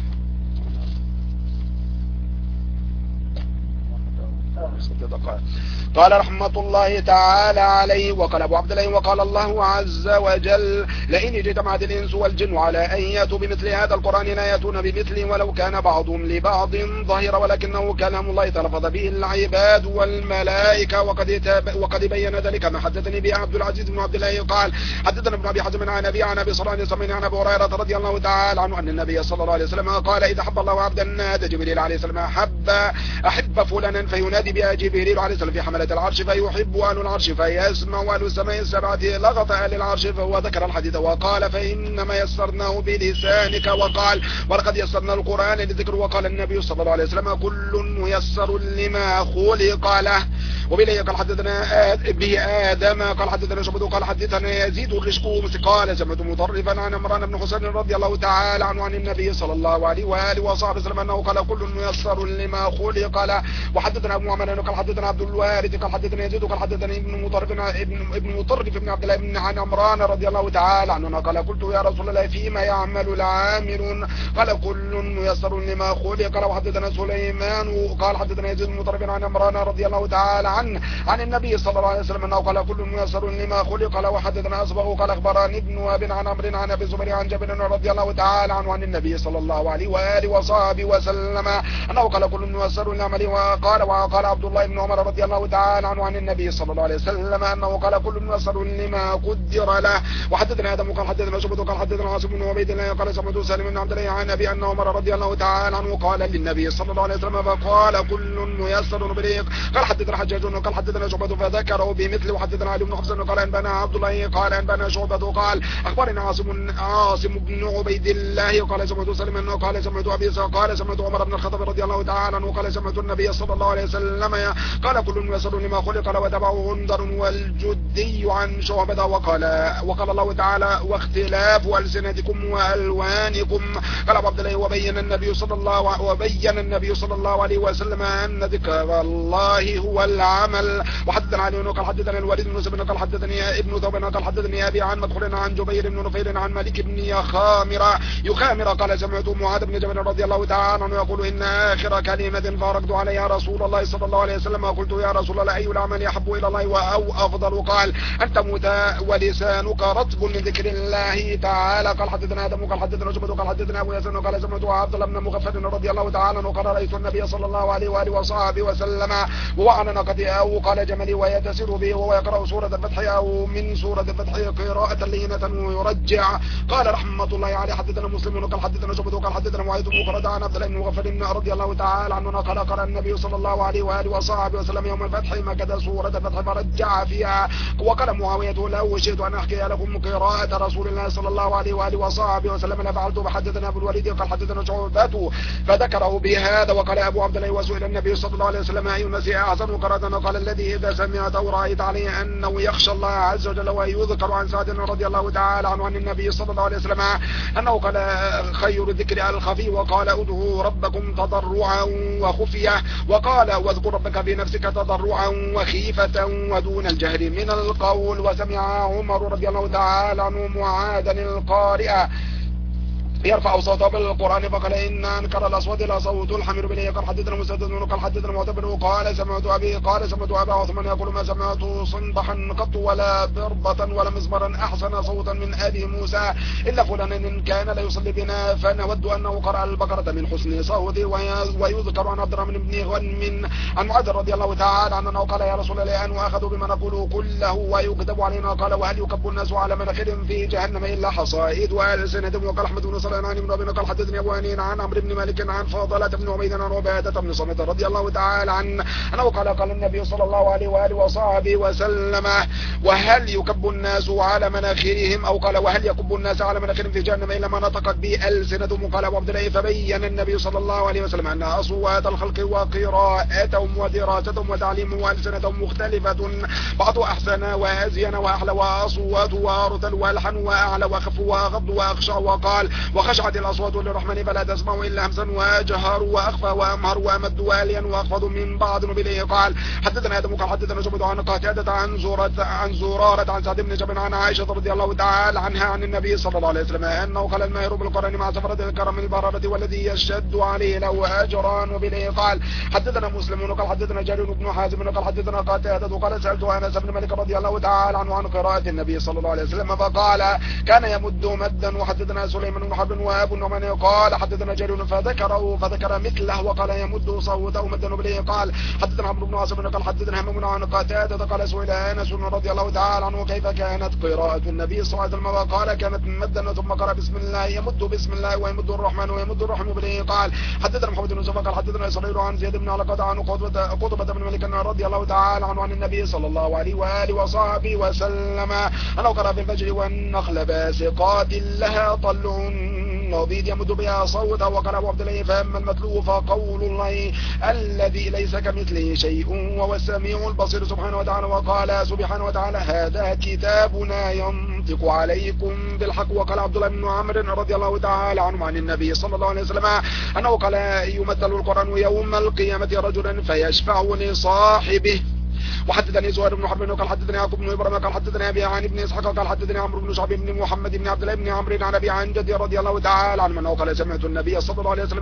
قال رحمة الله تعالى عليه: وقال أبو عبد الله وقال الله عز وجل: لئن اجتمعت الإنس والجن على أن يأتوا بمثل هذا القرآن لا يأتون بمثله ولو كان بعضهم لبعض ظهيرا، ولكنه كلام الله تلفظ به العباد والملائكة. وقد وقد بين ذلك ما حدثني به عبد العزيز بن عبد الله قال: حدثنا ابن أبي حزم عن أبي عن أبي صلى سمعنا عن أبي هريرة رضي الله تعالى عنه أن النبي صلى الله عليه وسلم قال: إذا حب الله عبدا نادى جبريل عليه السلام أحب أحب فلانا فينادي بها جبريل عليه السلام في حملة العرش فيحب أهل العرش فيسمع أهل السماء السبعة لغط أهل العرش، فهو ذكر الحديث وقال: فإنما يسرناه بلسانك، وقال: ولقد يسرنا القرآن للذكر. وقال النبي صلى الله عليه وسلم: كل ميسر لما خلق له. وبليه قال حدثنا به آدم قال حدثنا شعبة قال حدثنا يزيد الرشق قال سمعت مطرفا عن عمران بن حسين رضي الله تعالى عنه عن النبي صلى الله عليه وآله وصحبه وسلم أنه قال: كل ميسر لما خلق له. وحدثنا أبو معمر قال حدثنا عبد الوارث قال حدثنا يزيد قال حدثني ابن مطرف ابن ابن مطرف بن عبد الله بن عن عمران رضي الله تعالى عنه قال: قلت يا رسول الله فيما يعمل العاملون؟ قال: كل ميسر لما خلق له. وحدثنا سليمان قال حدثنا يزيد بن مطرف عن عمران رضي الله تعالى عنه عن النبي صلى الله عليه وسلم أنه قال: كل ميسر لما خلق له. وحدثنا أصبغ قال أخبرني ابن وهب عن عمرو عن أبي زبير عن جابر رضي الله تعالى عنه عن النبي صلى الله عليه وآله وصحبه وسلم أنه قال: كل ميسر لعمله. وقال وقال عبد الله بن عمر رضي الله تعالى عنه عن النبي صلى الله عليه وسلم أنه قال: كل ميسر لما قدر له. وحدثنا آدم قال حدثنا شعبة قال حدثنا عاصم بن عبيد الله قال سمعت سالم بن عبد الله عن أبي أن عمر رضي الله تعالى عنه قال للنبي صلى الله عليه وسلم فقال: كل ميسر بريق. قال حدثنا حجاج قال حدثنا شعبة فذكروا بمثله. وحدثنا علي بن حفص قال أنبانا عبد الله قال أنبانا شعبة قال أخبرنا عاصم عاصم بن عبيد الله قال سمعت سالم أنه قال سمعت أبي قال سمعت عمر بن الخطاب رضي الله تعالى عنه قال سمعت النبي صلى الله عليه وسلم قال: كل ميسر لما خلق له. وتبعه غندر والجدي عن شعبة وقال وقال الله تعالى: واختلاف ألسنتكم وألوانكم. قال أبو عبد الله: وبين النبي صلى الله وبين النبي صلى الله عليه وسلم أن ذكر الله هو العمل. وحدثنا علي قال حدثنا الوليد بن مسلم قال حدثني ابن ثوبان قال حدثني أبي عن مدخل عن جبير بن نفيل عن مالك بن يخامر يخامر قال: سمعت معاذ بن جبل رضي الله تعالى عنه يقول: إن آخر كلمة فارقت عليها رسول الله صلى الله عليه وسلم قلت: يا رسول الله أي العمل يحب إلى الله أو أفضل؟ قال: أن تموت ولسانك رطب من ذكر الله تعالى. قال حدثنا آدم قال حدثنا شعبة قال حدثنا أبو ياسين قال سمعت عبد الله بن مغفل رضي الله تعالى عنه قال: رأيت النبي صلى الله عليه وآله وصحبه وسلم وهو على ناقته أو قال جملي ويتسر به وهو يقرأ سورة الفتح أو من سورة الفتح قراءة لينة ويرجع. قال رحمة الله عليه: حدثنا مسلم قال حدثنا شعبة قال حدثنا معاذ بن مخرج عن عبد الله بن مغفل رضي الله تعالى عنه قال: قرأ النبي صلى الله عليه وآله وصحبه وسلم يوم الفتح مكث سورة الفتح فرجع فيها. وقال معاوية: لو شئت أن أحكي لكم قراءة رسول الله صلى الله عليه وآله وصحبه وسلم لفعلت. فحدثنا أبو الوليد قال حدثنا شعبة فذكره بهذا. وقال أبو عبد الله: وسئل النبي صلى الله عليه وسلم أي الناس أحسن قراءة أنه قال الذي إذا سمعت أو رأيت عليه أنه يخشى الله عز وجل. ويذكر عن سعد رضي الله تعالى عنه عن النبي صلى الله عليه وسلم أنه قال خير الذكر الخفي، وقال ادعوا ربكم تضرعا وخفية، وقال واذكر ربك في نفسك تضرعا وخيفة ودون الجهر من القول. وسمع عمر رضي الله تعالى عنه معاذا القارئة يرفع صوته بالقرآن فقال إن أنكر الأصوات إلى صوت الحمير بليه. قال حدثنا مسدد قال حدثنا معتبر قال سمعت أبي قال سمعت أبا عثمان يقول ما سمعت صنبحا قط ولا بربة ولا مزمرا أحسن صوتا من أبي موسى إلا فلان إن كان لا يصلي بنا فنود أنه قرأ البقرة من حسن صوته. ويذكر عن عبد الرحمن بن غنم عن معاذ رضي الله تعالى عنه قال يا رسول الله أن أخذوا بما نقول كله ويكذب علينا. قال وهل يكب الناس على مناخرهم في جهنم إلا حصائد وألسنتهم. وقال أحمد بن عن ابن ابي قال حدثني ابو هنين عن عمرو بن مالك عن فاضلة بن عبيد عن عبادة بن صامت رضي الله تعالى عنه انه قال قال النبي صلى الله عليه واله وصحبه وسلم وهل يكب الناس على مناخرهم او قال وهل يكب الناس على مناخرهم في جهنم الا ما نطقت به السنتهم. قال ابو عبد الله فبين النبي صلى الله عليه وسلم ان اصوات الخلق وقراءتهم ودراستهم وتعليمهم والسنتهم مختلفة بعض احسن وازين واحلى واصوات وارتل والحن واعلى واخف واغض واخشع. وقال وخشعت الأصوات للرحمن فلا تسمع إلا همسا وأجهر وأخفى وأمهر وأمد واليا وأخفض من بعض نبيله. قال حدثنا آدم قال حدثنا شعبة عن قتادة عن زورة عن زرارة عن سعد بن جبل عن عائشة رضي الله تعالى عنها عن النبي صلى الله عليه وسلم أنه قال الماهر بالقرآن مع سفرة الكرم البررة والذي يشد عليه له أجران نبيله. قال حدثنا مسلم قال حدثنا جرير بن حازم قال حدثنا قتادة قال سألت أنس بن مالك رضي الله تعالى عنه عن قراءة النبي صلى الله عليه وسلم فقال كان يمد مدا. وحدثنا سليمان بن حرب وابو النعمان قال حدثنا جرير فذكره فذكر مثله وقال يمد صوته مدا بليه. قال حدثنا عمرو بن عاصم قال حدثنا همام عن قتادة قال سئل انس رضي الله تعالى عنه كيف كانت قراءة النبي صلى الله عليه وسلم قال كانت مدا ثم قرأ بسم الله يمد بسم الله ويمد الرحمن ويمد الرحمن بليه. قال حدثنا محمد بن يوسف قال حدثنا اسرائيل عن زيد بن علقة عن قطبة بن مالك رضي الله تعالى عنه عن النبي صلى الله عليه واله وصحبه وسلم انه قرأ في الفجر والنخل باسقات لها طلع نضيد يمد بها صوته. وقال ابو عبد الله فاما المتلو فقول الله الذي ليس كمثله شيء وهو السميع البصير سبحانه وتعالى. وقال سبحانه وتعالى هذا كتابنا ينطق عليكم بالحق. وقال عبد الله بن عمرو رضي الله تعالى عنه عن النبي صلى الله عليه وسلم انه قال يمثل القرآن يوم القيامة رجلا فيشفع لصاحبه. وحدثني زهير بن حرب قال حدثني يعقوب بن ابراهيم قال حدثني ابي عن ابن اسحاق قال حدثني عمرو بن شعب بن محمد بن عبد الله بن عمرو عن ابي عن جدي رضي الله تعالى عنه انه قال سمعت النبي صلى الله عليه وسلم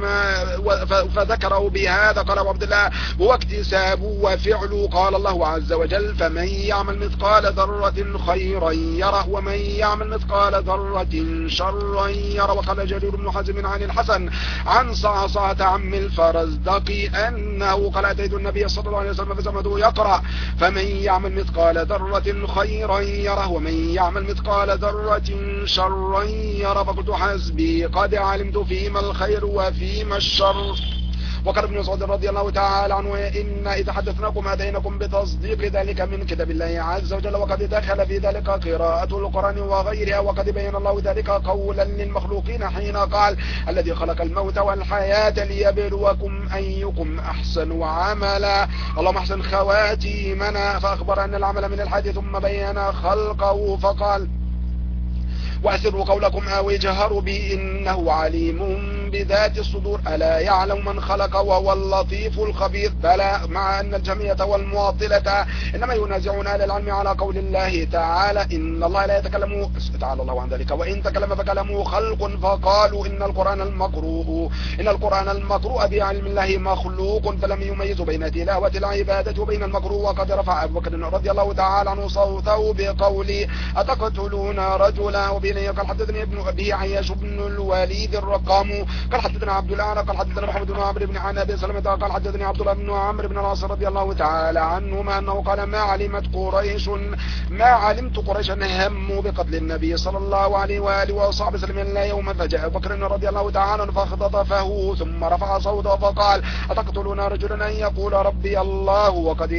فذكره بهذا. قال ابو عبد الله هو اكتساب وفعل. قال الله عز وجل فمن يعمل مثقال ذرة خيرا يره ومن يعمل مثقال ذرة شرا يره. وقال جرير بن حازم عن الحسن عن صعصعة عم الفرزدق انه قال اتيت النبي صلى الله عليه وسلم فسمعته يقرأ فمن يعمل مثقال ذرة خيرا يره ومن يعمل مثقال ذرة شرا يره. فقلت حسبي قد علمت فيما الخير وفيما الشر. وقال ابن مسعود رضي الله تعالى عنه إن إذا حدثناكم هديناكم بتصديق ذلك من كتاب الله عز وجل. وقد دخل في ذلك قراءة القرآن وغيرها. وقد بين الله ذلك قولا للمخلوقين حين قال الذي خلق الموت والحياة ليبلوكم أيكم أحسن عملا. اللهم أحسن خواتيمنا. فأخبر أن العمل من الحياة ثم بين خلقه فقال وأسروا قولكم أو اجهروا به إنه عليم بذات الصدور ألا يعلم من خلق وهو اللطيف الخبير. بلى مع أن الجميع والمعطلة إنما ينازعون أهل العلم على قول الله تعالى إن الله لا يتكلم تعالى الله عن ذلك وإن تكلم فكلمه خلق. فقالوا إن القرآن المقروء إن القرآن المقروء بعلم الله مخلوق فلم يميز بين تلاوة العبادة وبين المقروء. وقد رفع أبو بكر رضي الله تعالى عنه صوته بقول أتقتلون رجلا. وبين قال حدثني ابن أبي عياش بن الوليد الرقام قال حدثنا عبد الأعلى قال حدثنا محمد بن عمرو بن عنابي سلمة قال حدثني عبد الله بن عمرو بن العاص رضي الله تعالى عنهما أنه قال ما علمت قريش ما علمت قريشا هموا بقتل النبي صلى الله عليه وآله وصحبه وسلم إلا يوما فجاء بكر رضي الله تعالى عنه فاختطفه ثم رفع صوته فقال أتقتلون رجلا أن يقول ربي الله وقد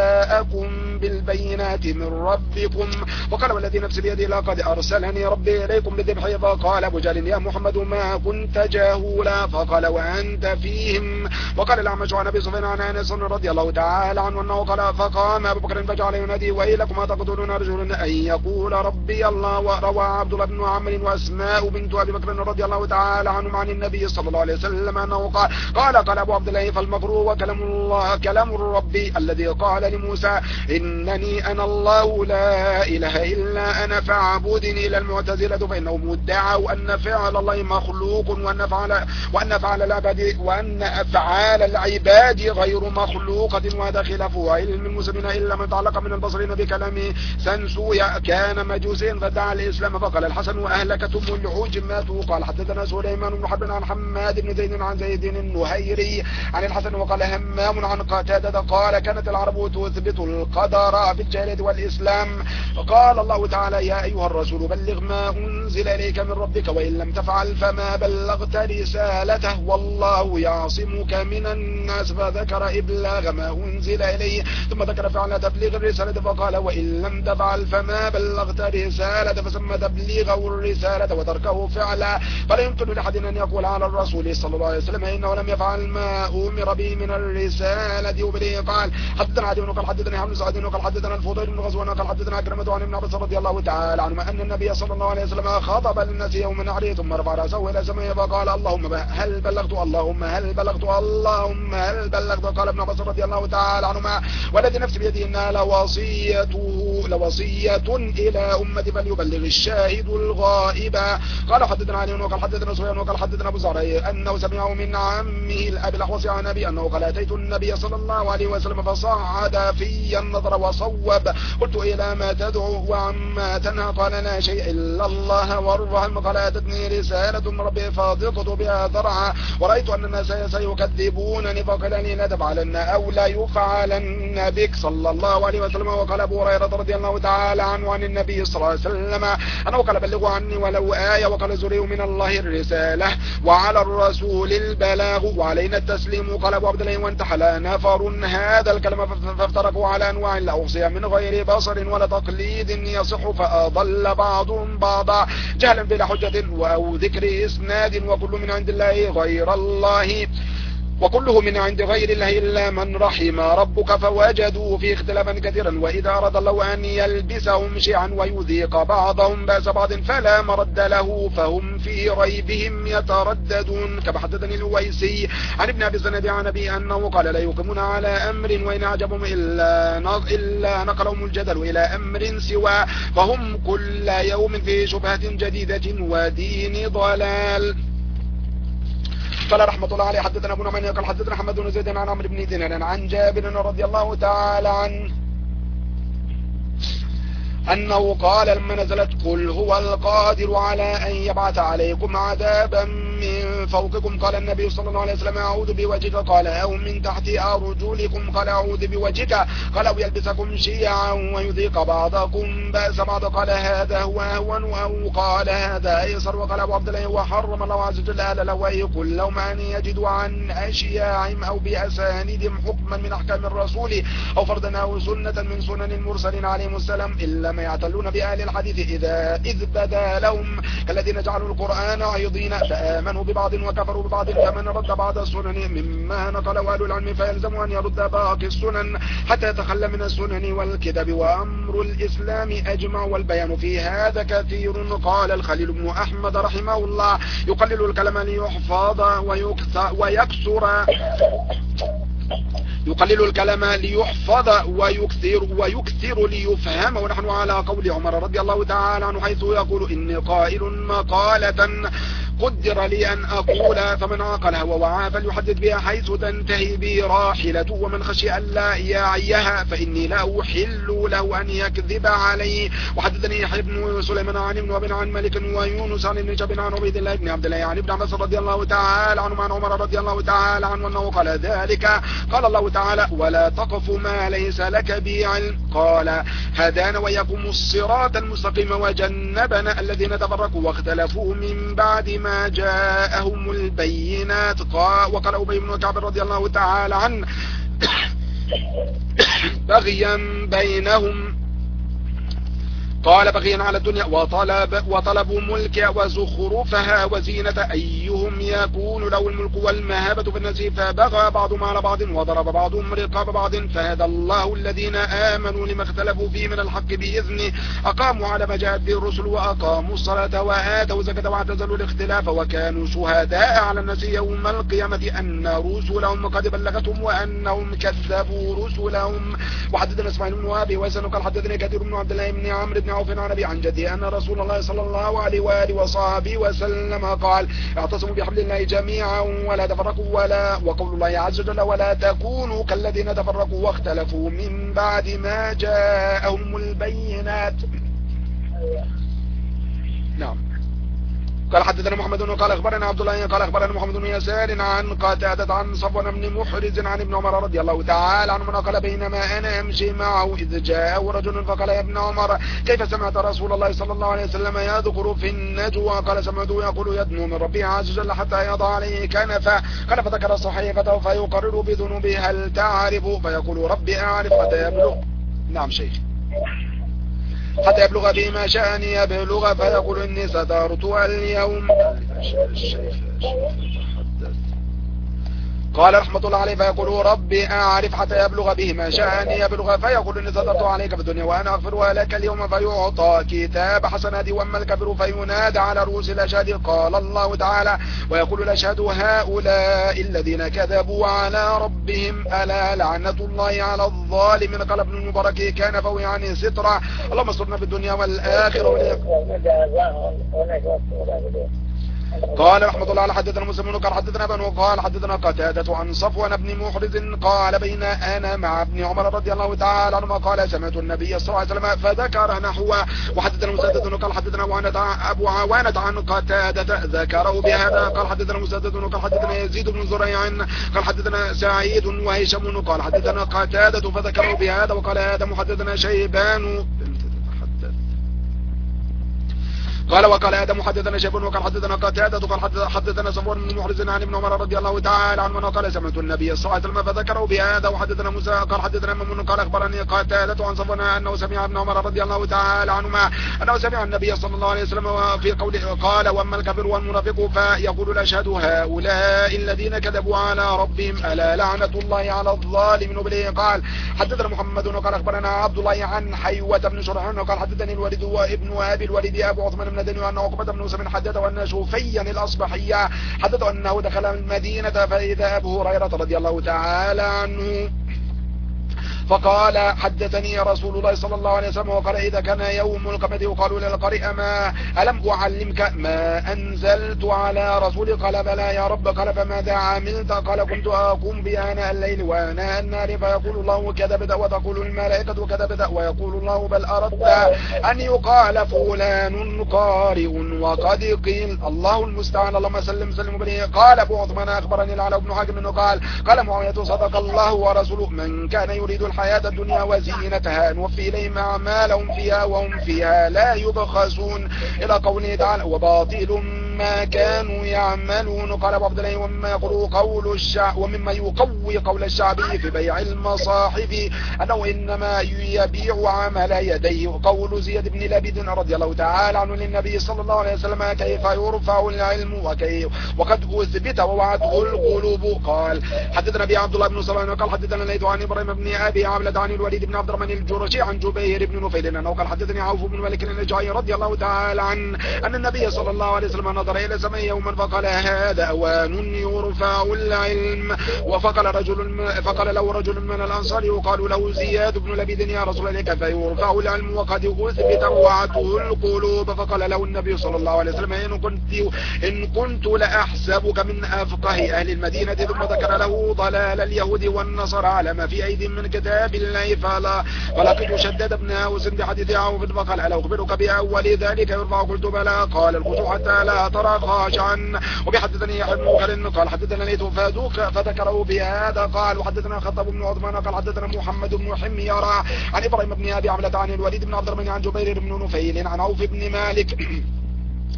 جاءكم بالبينات من ربكم. وقال والذي نفسي بيدي لقد أرسلني ربي إليكم بالذبح. فقال أبو جهل يا محمد ما كنت جاء له لا، فقال وأنت فيهم. وقال الأعمش عن أبي سفيان عن أنس رضي الله تعالى عنه أنه قال فقام أبو بكر فجعل ينادي ويلكم ما تقتلون رجلا أن يقول ربي الله. وروى عبد الله بن عمرو وأسماء بنت أبي بكر رضي الله تعالى عنهم عن النبي صلى الله عليه وسلم أنه قال قال قال أبو عبد الله فالمكروه وكلام الله كلام الرب الذي قال لموسى إنني أنا الله لا إله إلا أنا فاعبدني. إلى المعتزلة فإنهم ادعوا أن فعل الله مخلوق وأن فعل وأن فعل العباد وأن أفعال العباد غير مخلوقة، وهذا خلاف علم المسلمين إلا من تعلق من البصرين بكلام سنسويا كان مجوسيا فدعا الإسلام. فقال الحسن وأهلكتم العجمة. قال حدثنا سليمان بن حرب عن حماد بن زيد عن زيد النهيري عن الحسن وقال همام عن قتادة قال كانت العرب تثبت القدر في الجاهلية والإسلام. قال الله تعالى يا أيها الرسول بلغ ما أنزل إليك من ربك وإن لم تفعل فما بلغت رسالته والله يعصمك من الناس. فذكر إبلاغ ما أنزل إليه ثم ذكر فعل تبليغ الرسالة فقال وإن لم تفعل فما بلغت رسالة، فسمى تبليغه الرسالة وتركه فعلا. فلا يمكن لأحد أن يقول على الرسول صلى الله عليه وسلم إنه لم يفعل ما أمر به من الرسالة وبه قال حدثنا عدي بن قال حدثنا حمد سعد بن قال حدثنا الفضيل بن غزوان قال حدثنا أكرمة عن ابن عباس رضي الله تعالى عنهما أن النبي صلى الله عليه وسلم خاطب للناس يوم نحره ثم رفع رأسه إلى السماء فقال اللهم هل بلغت اللهم هل بلغت اللهم هل بلغت. قال ابن عباس رضي الله تعالى عنهما والذي نفسي بيده إنها لوصيته لوصية إلى أمتي فليبلغ الشاهد الغائب. قال حدثنا علي وقال حدثنا سفيان وقال حدثنا أبو زهرة أنه سمعه من عمه الأبي الأحوص عن أبي أنه قال أتيت النبي صلى الله عليه وسلم فصعد في النظر وصوب قلت إلى ما تدعو وعما تنهى قال لا شيء إلا الله والرحم. قال أتتني رسالة من ربي فضغط بها ذرعا ورأيت أن الناس سيكذبونني فقال لي لا تفعلن أو لا يفعلن بك صلى الله عليه وسلم. وقال أبو هريرة رضي الله تعالى عنه عن النبي صلى الله عليه وسلم أنه قال بلغوا عني ولو آية. وقال زريع من الله الرسالة وعلى الرسول البلاغ وعلينا التسليم. قال أبو عبد الله وانتحل نفر هذا الكلام فافترقوا على أنواع لا أحصي من غير بصر ولا تقليد يصح فأضل بعضهم بعضا جهلا بلا حجة أو ذكر إسناد وكل من عند الله غير الله وكله من عند غير الله إلا من رحم ربك فوجدوا فيه اختلافا كثيرا. وإذا أراد الله أن يلبسهم شيعا ويذيق بعضهم بأس بعض فلا مرد له فهم في ريبهم يترددون. كما حدثني الويسي عن ابن أبي الزناد عن أبي أنه قال لا يقيمون على أمر وإن أعجبهم إلا, إلا نقلهم الجدل إلى أمر سوى فهم كل يوم في شبهة جديدة ودين ضلال. قال رحمة الله عليه حدثنا ابو نعمان قال حدثنا محمد بن زيد عن عمرو بن دينار عن جابر رضي الله تعالى عنه أنه قال لما نزلت قل هو القادر على أن يبعث عليكم عذابا من فوقكم قال النبي صلى الله عليه وسلم أعوذ بوجهك قال أو من تحت أرجلكم قال أعوذ بوجهك قال أو يلبسكم شيعا ويذيق بعضكم بأس بعض قال هذا هو أهون أو قال هذا أيسر. وقال أبو عبد الله وحرم الله عز وجل على لوائه قل لهم أن يجدوا عن أشياعهم أو بأسانيدهم حكما من أحكام الرسول أو فردا أو سنة من سنن المرسلين عليهم السلام إلا ما يعتلون بأهل الحديث إذا إذ بدا لهم كالذين جعلوا القرآن عيضين فآمنوا ببعض وكفروا ببعض فمن رد بعض السنن مما نقله أهل العلم فيلزم أن يرد باقي السنن حتى يتخلى من السنن والكذب وأمر الإسلام أجمع والبيان في هذا كثير. قال الخليل بن أحمد رحمه الله يقلل الكلام ليحفظ ويكثر, ويكثر يقلل الكلام ليحفظ ويكثر ويكثر ليفهم. ونحن على قول عمر رضي الله تعالى عنه حيث يقول إني قائل مقالة قدر لي أن أقول فمن عقلها ووعى فليحدث بها حيث تنتهي به راحلته ومن خشي أن لا يعيها فإني لا أحل له أن يكذب عليه. وحدثني يحيى بن سليمان عن ابن وابن عن مالك ويونس عن ابن شهاب عن عبيد الله بن عبد الله عن ابن عباس رضي الله تعالى عنه عن عمر رضي الله تعالى عنه أنه قال ذلك. قال الله تعالى ولا تقف ما ليس لك به علم قال هدانا وإياكم الصراط المستقيم وجنبنا الذين تفرقوا واختلفوا من بعد ما جاءهم البينات. وقال أبي بن كعب رضي الله تعالى عنه بغيا بينهم قال بغيا على الدنيا وطلب وطلبوا ملك وزخرفها وزينة أيهم يكون له الملك والمهابة في الناس فبغى بعضهم على بعض وضرب بعضهم رقاب بعض فهدى الله الذين آمنوا لما اختلفوا فيه من الحق بإذنه أقاموا على ما جاءت به الرسل وأقاموا الصلاة وآتوا الزكاة واعتزلوا الاختلاف وكانوا شهداء على الناس يوم القيامة أن رسلهم قد بلغتهم وأنهم كذبوا رسلهم. وحدثنا اسماعيل بن أبي ويسن قال حدثني كثير بن عبد الله بن عمرو بن عوف عن أبي عن جدي أن رسول الله صلى الله عليه وآله وصحبه وسلم قال اعتصموا بحبل الله جميعا ولا تفرقوا ولا وقول الله عز وجل ولا تكونوا كالذين تفرقوا واختلفوا من بعد ما جاءهم البينات. نعم. قال حدثنا محمد قال اخبرنا عبد الله قال اخبرنا محمد بن يسار عن قتادة عن صفوان بن محرز عن ابن عمر رضي الله تعالى عنهما قال بينما انا امشي معه اذ جاء رجل فقال يا ابن عمر كيف سمعت رسول الله صلى الله عليه وسلم يذكر في النجوى؟ قال سمعته يقول يدنو من ربه عز وجل حتى يضع عليه كنفا. قال فذكر صحيفته فيقرر بذنوبه هل تعرف فيقول ربي اعرف حتى يبلغ. نعم شيخ. حتى يبلغ بما شاء أن يبلغ فيقول إني سترت اليوم. قال رحمة الله عليه فيقول ربي أعرف حتى يبلغ به ما شاء أن يبلغ فيقول إني سترت عليك في الدنيا وأنا أغفرها لك اليوم فيعطى كتاب حسنات وأما الكبر فينادى على رؤوس الأشهاد. قال الله تعالى ويقول الأشهاد هؤلاء الذين كذبوا على ربهم ألا لعنة الله على الظالمين. قال ابن المبارك كان فهو يعني سترة اللهم استرنا في الدنيا والآخرة. قال رحمة الله على حدثنا مسلم قال حدثنا بن قال حدثنا قتادة عن صفوان بن محرز قال بين أنا مع ابن عمر رضي الله تعالى عنهما قال سمعت النبي صلى الله عليه وسلم فذكر نحوه. وحدثنا مسدد قال حدثنا أبو عوانة عن قتادة ذكره بهذا. قال حدثنا مسدد قال حدثنا يزيد بن زريع قال حدثنا سعيد وهشام قال حدثنا قتادة فذكره بهذا. وقال آدم حدثنا شيبان قال وقال آدم حدثنا شيبان وقال حدثنا قتادة قال حدثنا صفوان بن محرز عن ابن عمر رضي الله تعالى عنه قال سمعت النبي صلى الله عليه وسلم فذكره بهذا. وحدثنا موسى قال حدثنا ممن قال اخبرني قتادة عن صفوان انه سمع ابن عمر رضي الله تعالى عنهما انه سمع النبي صلى الله عليه وسلم في قوله قال واما الكافر والمنافق فيقول الاشهاد هؤلاء الذين كذبوا على ربهم الا لعنة الله على الظالمين. وبه قال حدثنا محمد قال اخبرنا عبد الله عن حيوة بن شرحان قال حدثني الوليد وابن ابي الوليد ابو عثمان بن دني وأنه عقبة بن مسلم حدثه أن شوفيا الأصبحية حدثه أنه دخل المدينة فإذا أبو هريرة رضي الله تعالى عنه فقال حدثني رسول الله صلى الله عليه وسلم وقال إذا كان يوم القمة وقالوا للقارئ ما ألم أعلمك ما أنزلت على رسولي؟ قال بلى يا رب. قال فماذا عملت؟ قال كنت أقوم بآناء الليل وآناء النار فيقول الله كذبت وتقول الملائكة كذبت ويقول الله بل أردت أن يقال فلان قارئ وقد قيل الله المستعان اللهم سلم سلم بليه. قال أبو عثمان أخبرني العلاء بن حاكم أنه قال قال معاوية صدق الله ورسوله من كان يريد الحياة الدنيا وزينتها نوفي إليهم أعمالهم فيها وهم فيها لا يبخسون إلى قوله تعالى وباطل ما كانوا يعملون. قال أبو عبد الله ومما يقول قول الشعب ومما يقوي قول الشعبي في بيع المصاحف أنه إنما يبيع عمل يديه قول زياد بن لبيد رضي الله تعالى عنه للنبي صلى الله عليه وسلم كيف يرفع العلم وكيف وقد أثبت ووعته القلوب. قال حدثنا أبي عبد الله بن سلمان قال حدثنا ليث عن إبراهيم بن أبي عبلة عن الوليد بن عبد الرحمن الجرشي عن جبير بن نفيل أنه قال حدثني عوف بن مالك الأشجعي رضي الله تعالى عن أن النبي صلى الله عليه وسلم نظر إلى السماء يوما فقال هذا أوان يرفع العلم. وفقال رجل فقال له رجل من الأنصار يقال له زياد بن لبيد يا رسول الله كيف يرفع العلم وقد أثبت ووعته القلوب؟ فقال له النبي صلى الله عليه وسلم إن كنت إن كنت لأحسبك من أفقه أهل المدينة. ثم ذكر له ضلال اليهود والنصارى على ما في أيدي من كتاب الله فلا فلقد شدد ابن أوس بحديث عوف فقال ألا أخبرك بأول ذلك يرفع؟ قلت بلى. قال الخشوع حتى لا ترى خاشعا. وبحدثني يحيى بن بكر قال حدثنا ليث فذوق فذكره بهذا. قال وحدثنا خطاب بن عثمان قال حدثنا محمد بن حميرة عن إبراهيم بن أبي عبلة عن الوليد بن عبد الرحمن عن جبير بن نفيل عن عوف بن مالك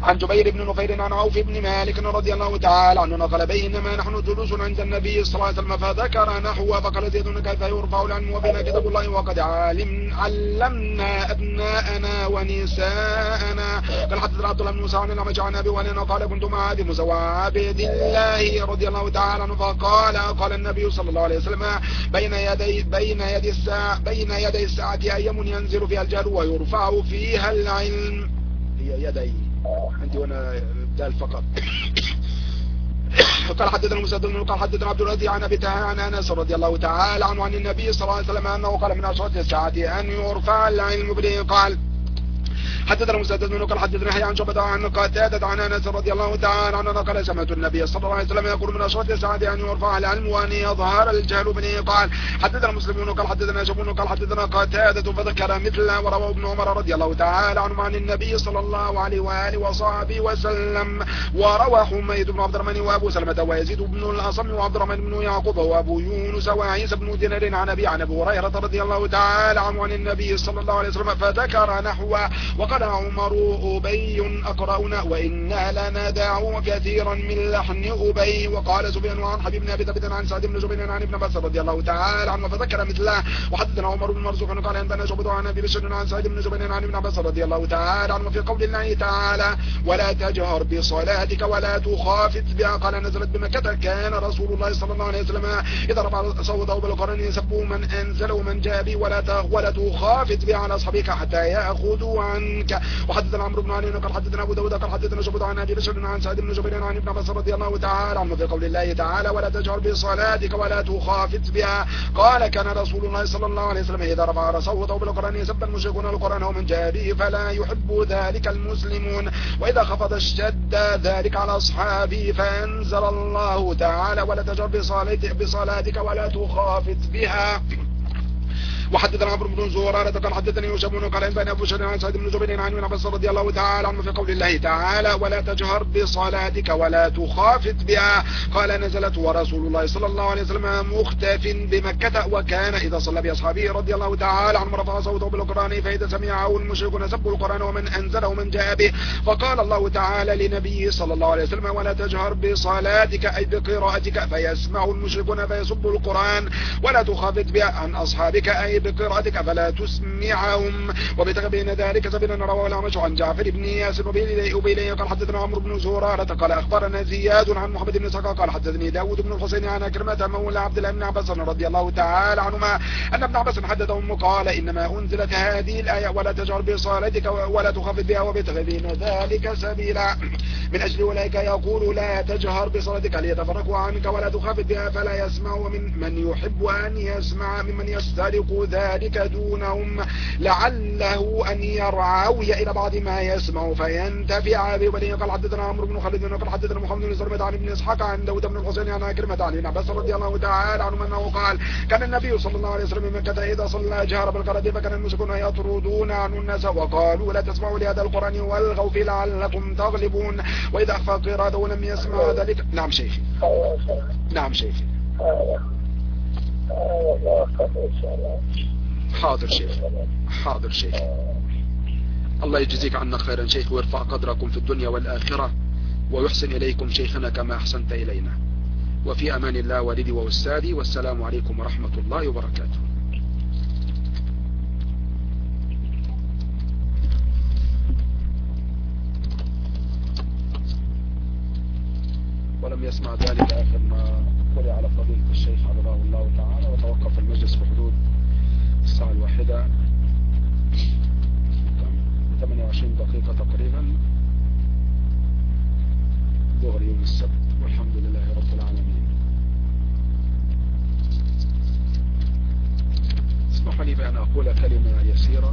عن جبير بن نفير عن عوف بن مالك رضي الله تعالى عنه قال بينما نحن جلوس عند النبي صلى الله عليه وسلم فذكر نحو فقال زيد كيف يرفع العلم وبنا كتاب الله وقد علم علمنا أبناءنا ونساءنا. قال حدثنا عبد الله بن موسى عن الأعمش عن أبي هريرة قال كنت مع أبي موسى وعبد الله رضي الله تعالى عنه فقال قال النبي صلى الله عليه وسلم بين يدي بين يدي الساعة بين يدي الساعة أيام ينزل فيها الجهل ويرفع فيها العلم. هي يدي عندي وانا دال فقط. قال حدثنا مسدد قال حدثنا عبد الرزاق عن ابي تهان عن انس رضي الله تعالى عنه عن النبي صلى الله عليه وسلم انه قال من اشراط الساعه ان يرفع العلم به. قال حدثنا مسدد قال حدثنا يحيى عن شعبة عن قتادة عن انس رضي الله تعالى عنه قال سمعت النبي صلى الله عليه وسلم يقول من اشراط الساعه ان يرفع العلم وان يظهر الجهل به. قال حدثنا مسلم قال حدثنا شعبة قال حدثنا قتادة فذكر مثله ورواه ابن عمر رضي الله تعالى عنه عن النبي صلى الله عليه واله وصحبه وسلم. وروى حميد بن عبد الرحمن وابو سلمة ويزيد بن الاصم وعبد الرحمن بن يعقوب وابو يونس وعيسى بن دينار عن ابي عن ابي هريرة رضي الله تعالى عنه عن النبي صلى الله عليه وسلم فذكر نحوه. وقال عمر أبي أقرأنا وإنا لندع كثيرا من لحن أبي. وقال سفيان عن حبيب بن أبي ثابت عن سعد بن جبير عن ابن عباس رضي الله تعالى عنه فذكر مثله. وحدثنا عمر بن مرزوق قال أنبأنا شعبة عن أبي بشر عن سعد بن جبير عن ابن عباس رضي الله تعالى عنه في قول الله تعالى ولا تجهر بصلاتك ولا تخافت بها. قال نزلت بمكة كان رسول الله صلى الله عليه وسلم إذا رفع صوته بالقرآن يسبوا من أنزل ومن جاء به ولا ولا تخافت بها على أصحابك حتى يأخذوا عنك. وحدثنا عمرو بن علي قال حدثنا ابو داود قال حدثنا شعبة عن ابي بشر عن سعد بن جبير عن ابن عباس رضي الله تعالى عنه في قول الله تعالى ولا تجهر بصلاتك ولا تخافت بها. قال كان رسول الله صلى الله عليه وسلم اذا رفع صوته بالقران يسب المشركون القران ومن جاء به فلا يحب ذلك المسلمون. واذا خفض اشتد ذلك على اصحابه فانزل الله تعالى ولا تجهر بصلاتك ولا تخافت بها. وحدثنا عمرو بن زهران قال حدثني هشام قال انبأني ابو بشر عن سعد بن جبير عن ابن عباس رضي الله تعالى عنه في قول الله تعالى ولا تجهر بصلاتك ولا تخافت بها. قال نزلت ورسول الله صلى الله عليه وسلم مختف بمكة وكان اذا صلى باصحابه رضي الله تعالى عنهم رفع صوته بالقران فاذا سمعه المشركون سبوا القران ومن انزله من جاء به. فقال الله تعالى لنبيه صلى الله عليه وسلم ولا تجهر بصلاتك اي بقراءتك فيسمع المشركون فيسبوا القران ولا تخافت بها عن اصحابك اي بقراءتك فلا تسمعهم. وبتغبين ذلك سبيلا رواه الأعمش عن جعفر بن ياسر وبيليه قال حدثنا عمرو بن زهرة قال أخبرنا زياد عن محمد بن اسحاق قال حدثني داود بن الحسين عن أكرمة مولى عبد الله بن عباس رضي الله تعالى عنهما أن ابن عباس حدثهم قال إنما أنزلت هذه الآية ولا تجهر بصلاتك ولا تخافت بها وبتغبين ذلك سبيلا من أجل أولئك يقول لا تجهر بصلاتك ليتفرقوا عنك ولا تخافت بها فلا يسمع من من يحب أن يسمع ممن يسترق ذلك دونهم لعله أن يرعوي إلى بعض ما يسمع فينتفع به. ولي قال حدثنا عمرو بن خالد قال حدثنا محمد بن سلمة عن ابن إسحاق عن داود بن الحسين عن أكرمة عن ابن عباس رضي الله تعالى عنه أنه قال كان النبي صلى الله عليه وسلم من مكة إذا صلى جهر بالقراءة فكان المشركون يطردون عن الناس وقالوا لا تسمعوا لهذا القرآن والغوا فيه لعلكم تغلبون. وإذا أخفى قراءته ولم يسمع ذلك. نعم شيخي. نعم شيخي. حاضر شيخ. حاضر شيخ. الله يجزيك عنا خيرا شيخ ويرفع قدركم في الدنيا والآخرة ويحسن إليكم شيخنا كما أحسنت إلينا. وفي أمان الله والدي وأستاذي والسلام عليكم ورحمة الله وبركاته. ولم يسمع ذلك آخر ما قرئ على فضيلة الشيخ حفظه الله تعالى وتوقف المجلس في حدود الساعة الواحدة ثمانية وعشرين دقيقة تقريبا ظهر يوم السبت والحمد لله رب العالمين. اسمح لي بأن أقول كلمة يسيرة.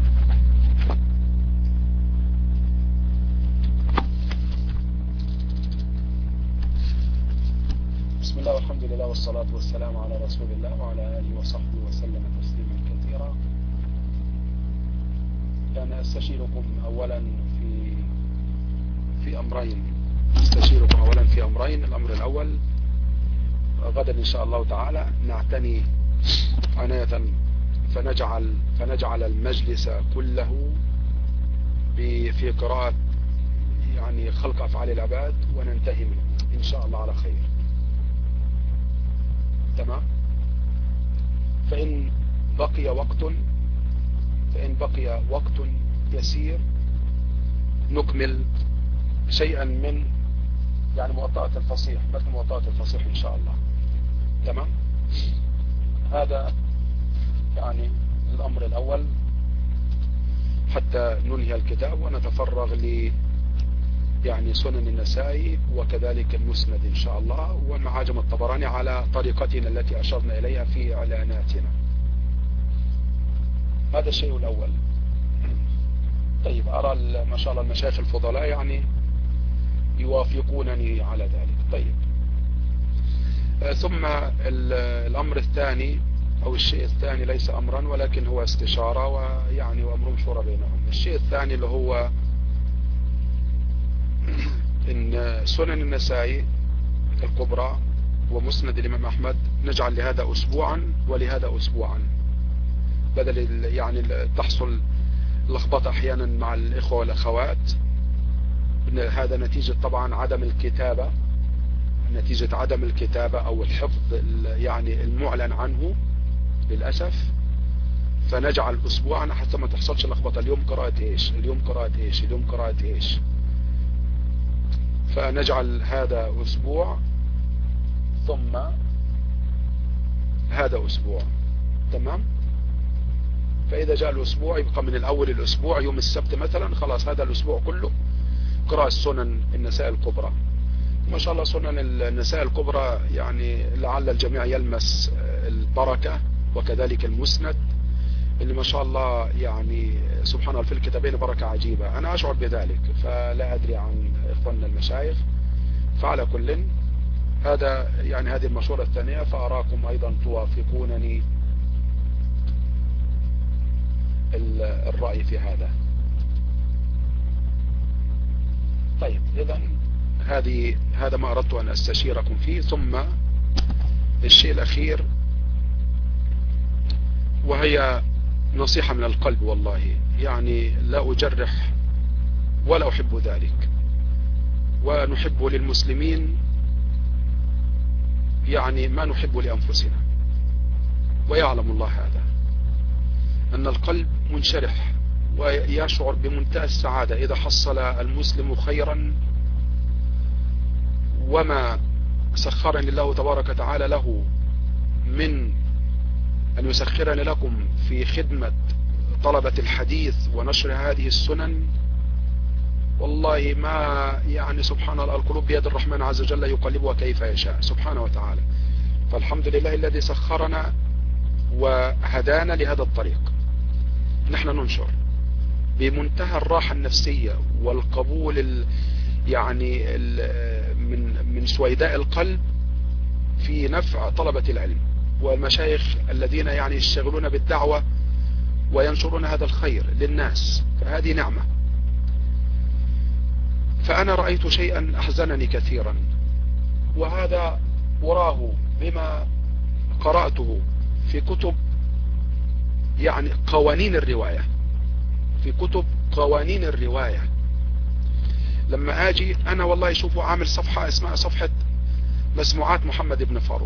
بسم الله والحمد لله والصلاة والسلام على رسول الله وعلى آله وصحبه وسلم تسليما كثيرا. أنا أستشيركم أولا في في أمرين أستشيركم أولا في أمرين. الأمر الأول غدا إن شاء الله تعالى نعتني عناية فنجعل فنجعل المجلس كله في قراءة يعني خلق أفعال العباد وننتهي منه إن شاء الله على خير. تمام. فإن بقي وقت فإن بقي وقت يسير نكمل شيئا من يعني موطئة الفصيح، مثل موطئة الفصيح إن شاء الله. تمام. هذا يعني الأمر الأول حتى ننهي الكتاب ونتفرغ ل يعني سنن النسائي وكذلك المسند إن شاء الله ومعاجم الطبراني على طريقتنا التي أشرنا إليها في إعلاناتنا. هذا الشيء الأول. طيب أرى ما شاء الله المشايخ الفضلاء يعني يوافقونني على ذلك. طيب آه ثم الأمر الثاني أو الشيء الثاني ليس أمرا ولكن هو استشارة ويعني وأمر شورى بينهم. الشيء الثاني اللي هو إن سنن النسائي الكبرى ومسند الإمام أحمد نجعل لهذا أسبوعا ولهذا أسبوعا بدل يعني تحصل لخبطة أحيانا مع الإخوة والأخوات. هذا نتيجة طبعا عدم الكتابة نتيجة عدم الكتابة أو الحفظ يعني المعلن عنه للأسف. فنجعل أسبوعا حتى ما تحصلش لخبطة اليوم قراءة إيش اليوم قراءة إيش اليوم قراءة إيش. فنجعل هذا أسبوع ثم هذا أسبوع. تمام. فإذا جاء الأسبوع يبقى من الأول الأسبوع يوم السبت مثلا خلاص هذا الأسبوع كله قراءة سنن النساء الكبرى. ما شاء الله سنن النساء الكبرى يعني لعل الجميع يلمس البركة وكذلك المسند اللي ما شاء الله يعني سبحان الله في الكتابين بركة عجيبة. أنا أشعر بذلك فلا أدري عن إخواننا المشايخ. فعلى كل هذا يعني هذه المشورة الثانية فأراكم أيضا توافقونني الرأي في هذا. طيب إذن هذه هذا ما أردت أن أستشيركم فيه. ثم الشيء الأخير وهي نصيحة من القلب والله يعني لا أجرح ولا أحب ذلك ونحب للمسلمين يعني ما نحب لأنفسنا ويعلم الله هذا أن القلب منشرح ويشعر بمنتهى السعادة إذا حصل المسلم خيرا وما سخرني الله تبارك وتعالى له من أن يسخرني لكم في خدمة طلبة الحديث ونشر هذه السنن. والله ما يعني سبحان الله القلوب بيد الرحمن عز وجل يقلبها كيف يشاء سبحانه وتعالى. فالحمد لله الذي سخرنا وهدانا لهذا الطريق. نحن ننشر بمنتهى الراحة النفسية والقبول ال يعني ال من من سويداء القلب في نفع طلبة العلم والمشايخ الذين يعني يشتغلون بالدعوة وينشرون هذا الخير للناس. فهذه نعمة. فأنا رأيت شيئا أحزنني كثيرا وهذا وراه بما قرأته في كتب يعني قوانين الرواية في كتب قوانين الرواية. لما أجي أنا والله شوفوا عامل صفحة اسمها صفحة مسموعات محمد بن فاروق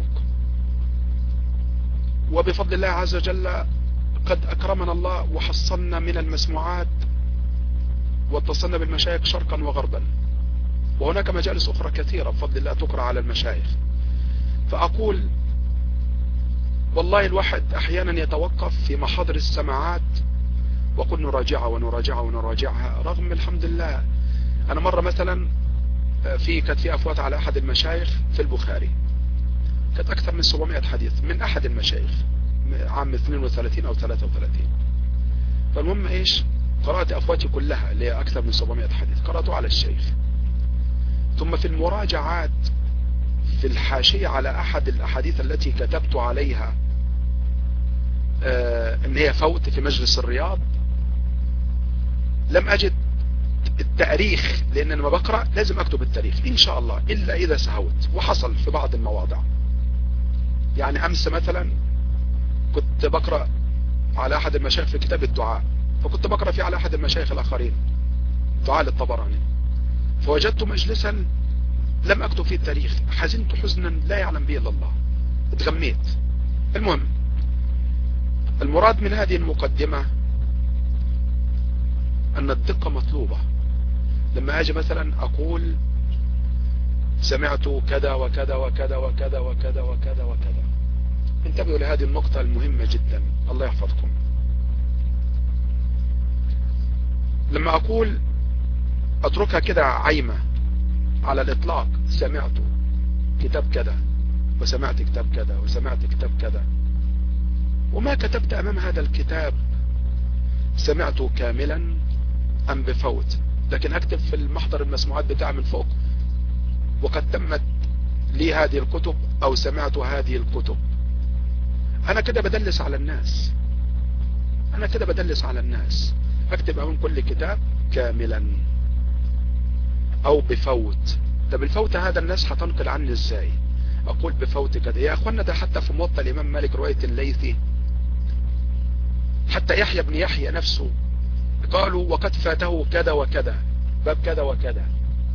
وبفضل الله عز وجل قد أكرمنا الله وحصلنا من المسموعات واتصلنا بالمشايخ شرقا وغربا وهناك مجالس أخرى كثيرة بفضل الله تقرأ على المشايخ. فأقول والله الواحد أحيانا يتوقف في محاضر السماعات وقل نراجعها ونراجعها ونراجعها رغم الحمد لله. أنا مرة مثلا في كانت في أفوات على أحد المشايخ في البخاري كانت أكثر من سبعمائة حديث من أحد المشايخ عام اثنين وثلاثين أو ثلاثة وثلاثين. فالمهم إيش قرأت أفواتي كلها لأكثر من سبعمائة حديث قرأته على الشيخ. ثم في المراجعات في الحاشية على أحد الأحاديث التي كتبت عليها آه إن هي فوت في مجلس الرياض لم أجد التاريخ لأن لما بقرأ لازم أكتب التاريخ إن شاء الله إلا إذا سهوت وحصل في بعض المواضع. يعني أمس مثلا كنت بقرأ على أحد المشايخ في كتاب الدعاء فكنت بقرأ فيه على أحد المشايخ الآخرين دعاء للطبراني فوجدت مجلسا لم أكتب فيه التاريخ، حزنت حزنا لا يعلم به إلا الله، اتغميت. المهم، المراد من هذه المقدمة أن الدقة مطلوبة. لما أجي مثلا أقول سمعت كذا وكذا وكذا وكذا وكذا وكذا وكذا، انتبهوا لهذه النقطة المهمة جدا، الله يحفظكم. لما أقول أتركها كده عايمة على الإطلاق، سمعت كتاب كذا وسمعت كتاب كذا وسمعت كتاب كذا، وما كتبت أمام هذا الكتاب سمعت كاملا أم بفوت، لكن أكتب في المحضر المسموعات بتاع من فوق وقد تمت لي هذه الكتب أو سمعت هذه الكتب. أنا كده بدلس على الناس، أنا كده بدلس على الناس. أكتب أمام كل كتاب كاملا أو بفوت. طب الفوت هذا الناس هتنقل عني إزاي؟ أقول بفوت كده يا أخوانا، ده حتى في موطأ الإمام مالك رواية الليثي، حتى يحيى بن يحيى نفسه قالوا وقد فاته كذا وكذا، باب كذا وكذا.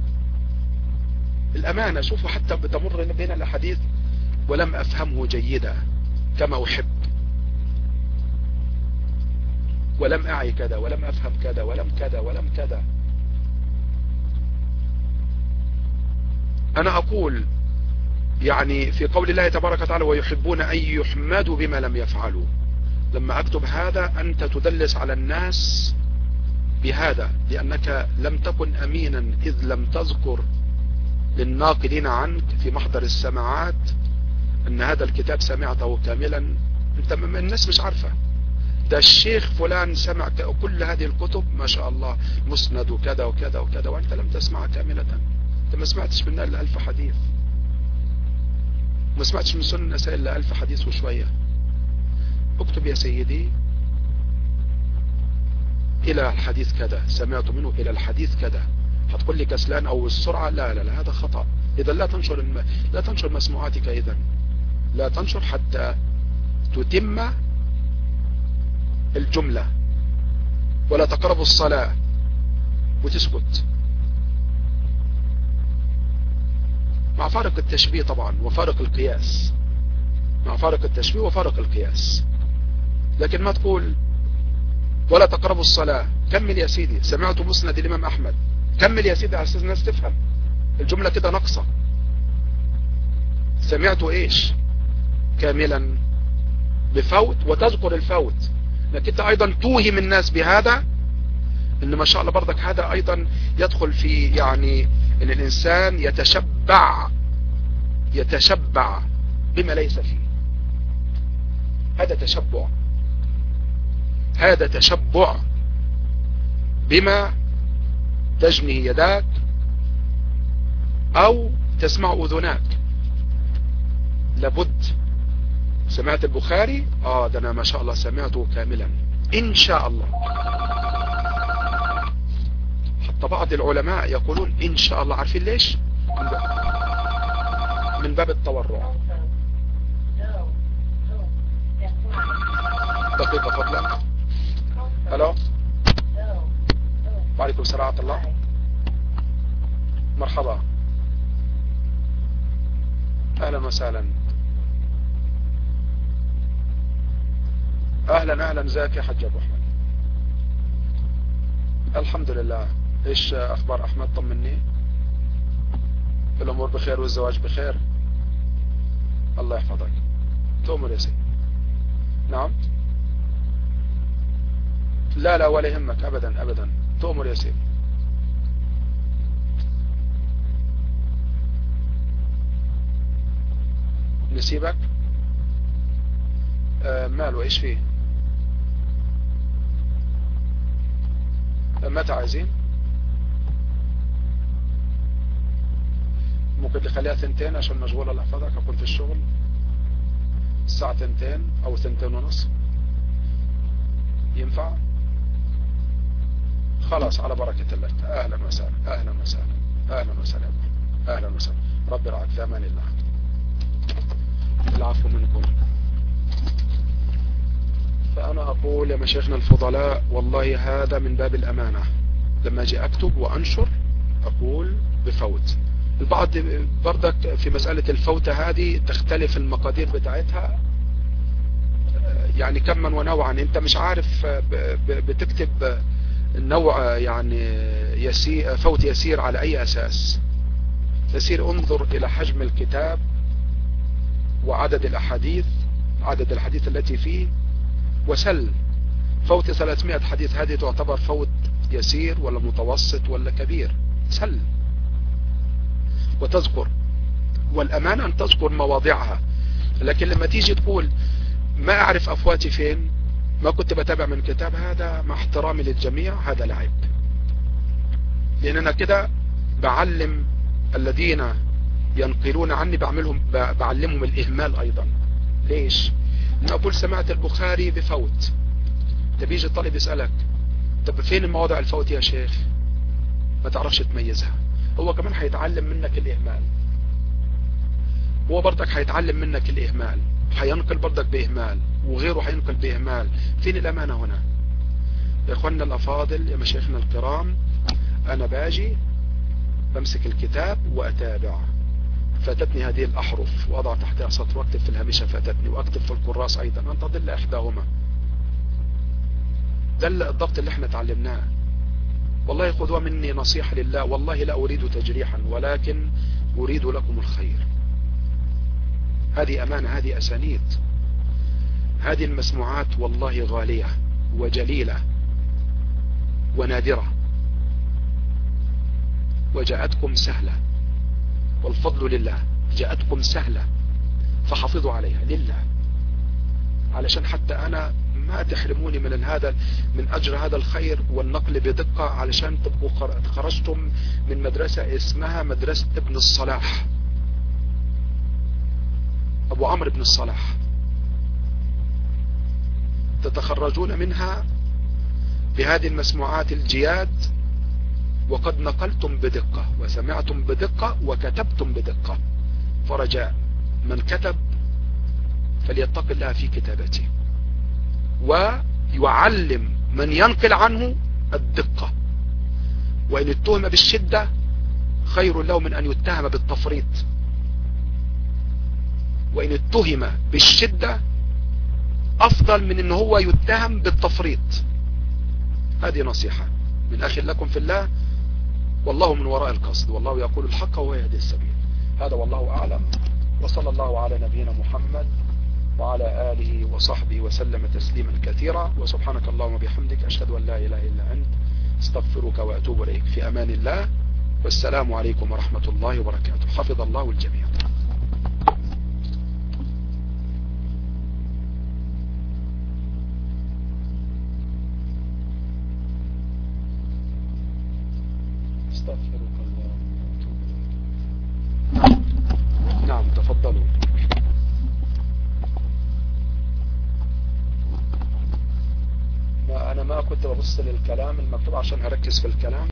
الأمانة شوفوا حتى بتمر بين الأحاديث ولم أفهمه جيدا كما أحب، ولم أعي كذا ولم أفهم كذا ولم كذا ولم كذا. أنا أقول يعني في قول الله تبارك وتعالى ويحبون أن يحمدوا بما لم يفعلوا، لما أكتب هذا أنت تدلس على الناس بهذا، لأنك لم تكن أمينا إذ لم تذكر للناقلين عنك في محضر السماعات أن هذا الكتاب سمعته كاملا. أنت الناس مش عارفة ده الشيخ فلان سمع كل هذه الكتب ما شاء الله مسند وكذا وكذا وكذا، وأنت لم تسمع كاملة. أنت ما سمعتش منها إلا ألف حديث، ما سمعتش من سنة النساء إلا ألف حديث وشوية. اكتب يا سيدي إلى الحديث كذا سمعت منه إلى الحديث كذا. هتقول لي كسلان أو السرعة، لا لا لا هذا خطأ. إذا لا تنشر الم... لا تنشر مسموعاتك، إذا لا تنشر حتى تتم الجملة. ولا تقربوا الصلاة وتسكت، مع فارق التشبيه طبعا وفارق القياس، مع فارق التشبيه وفارق القياس. لكن ما تقول ولا تقربوا الصلاة، كمل يا سيدي سمعت مسند الإمام أحمد، كمل يا سيدي على أساس الناس تفهم الجملة كده ناقصة. سمعت إيش كاملا بفوت وتذكر الفوت، لكن انت أيضا توهم الناس بهذا، إن ما شاء الله برضك هذا أيضا يدخل في يعني إن الإنسان يتشبع يتشبع بما ليس فيه. هذا تشبع، هذا تشبع بما تجني يداك أو تسمع أذناك. لابد سمعت البخاري، آه ده أنا ما شاء الله سمعته كاملا إن شاء الله. حتى بعض العلماء يقولون إن شاء الله، عارفين ليش؟ من باب, من باب التورع. دقيقة فضلا. ألو، وعليكم السلام ورحمة الله. مرحبا، أهلا وسهلا. أهلا أهلا، ازيك يا حاج أبو أحمد؟ الحمد لله. إيش أخبار أحمد؟ طمني. الأمور بخير والزواج بخير؟ الله يحفظك. تؤمر يا سيدي. نعم. لا لا ولا يهمك أبدا أبدا، تؤمر يا سيدي. نسيبك؟ آه ماله إيش فيه؟ متى عايزين؟ ممكن تخليها ثنتين عشان مشغول، الله يحفظك، أكون في الشغل الساعة ثنتين أو ثنتين ونص. ينفع؟ خلاص على بركة الله. أهلا وسهلا أهلا وسهلا أهلا وسهلا أهلا وسهلا. رب رعاك، في أمان الله. العفو منكم. فأنا أقول يا مشايخنا الفضلاء، والله هذا من باب الأمانة. لما أجي أكتب وأنشر أقول بفوت. البعض برضك في مسألة الفوتة هذه تختلف المقادير بتاعتها، يعني كما ونوعا. انت مش عارف بتكتب نوع يعني يسير فوت يسير على اي اساس. يسير انظر الى حجم الكتاب وعدد الاحاديث، عدد الحديث التي فيه، وسل فوت ثلاثمائة حديث هذه تعتبر فوت يسير ولا متوسط ولا كبير؟ سل وتذكر، والأمانة أن تذكر مواضعها. لكن لما تيجي تقول ما أعرف أفواتي فين، ما كنت بتابع من كتاب، هذا مع احترامي للجميع هذا لعب. لأن أنا كده بعلم الذين ينقلون عني، بعملهم بعلمهم الإهمال أيضا. ليش؟ لأن أقول سمعت البخاري بفوت، تبيجي الطالب يسألك طب فين المواضع الفوت يا شيخ؟ ما تعرفش تميزها. هو كمان هيتعلم منك الإهمال، هو برضك هيتعلم منك الإهمال، هينقل برضك بإهمال، وغيره هينقل بإهمال. فين الأمانة هنا يا إخواننا الأفاضل يا مشايخنا الكرام؟ أنا باجي بمسك الكتاب وأتابع. فاتتني هذه الأحرف وأضع تحتها سطر واكتب في الهامشة فاتتني، وأكتب في الكراس أيضا أن تضل إحداهما. ده الضبط اللي احنا تعلمناه. والله خذوا مني نصيحة لله، والله لا أريد تجريحا ولكن أريد لكم الخير. هذه أمانة، هذه أسانيد، هذه المسموعات والله غالية وجليلة ونادرة، وجاءتكم سهلة والفضل لله. جاءتكم سهلة فحافظوا عليها لله، علشان حتى أنا ما تحرموني من هذا من أجر هذا الخير والنقل بدقة، علشان تبقوا خرجتم من مدرسة اسمها مدرسة ابن الصلاح، أبو عمرو بن الصلاح، تتخرجون منها بهذه المسموعات الجياد، وقد نقلتم بدقة وسمعتم بدقة وكتبتم بدقة. فرجاء من كتب فليتق الله في كتابته، ويعلم من ينقل عنه الدقة. وإن اتهم بالشدة خير له من أن يتهم بالتفريط، وإن اتهم بالشدة أفضل من أن هو يتهم بالتفريط. هذه نصيحة من أخي لكم في الله، والله من وراء القصد، والله يقول الحق وهو يهدي السبيل. هذا والله أعلم، وصلى الله على نبينا محمد وعلى آله وصحبه وسلم تسليما كثيرا. وسبحانك اللهم وبحمدك أشهد أن لا إله إلا أنت استغفرك وأتوب إليك. في أمان الله، والسلام عليكم ورحمة الله وبركاته. حفظ الله الجميع. استغفرك الله وأتوب إليك. نعم تفضلوا. ما أنا ما كنت ببص للكلام المكتوب عشان أركز في الكلام.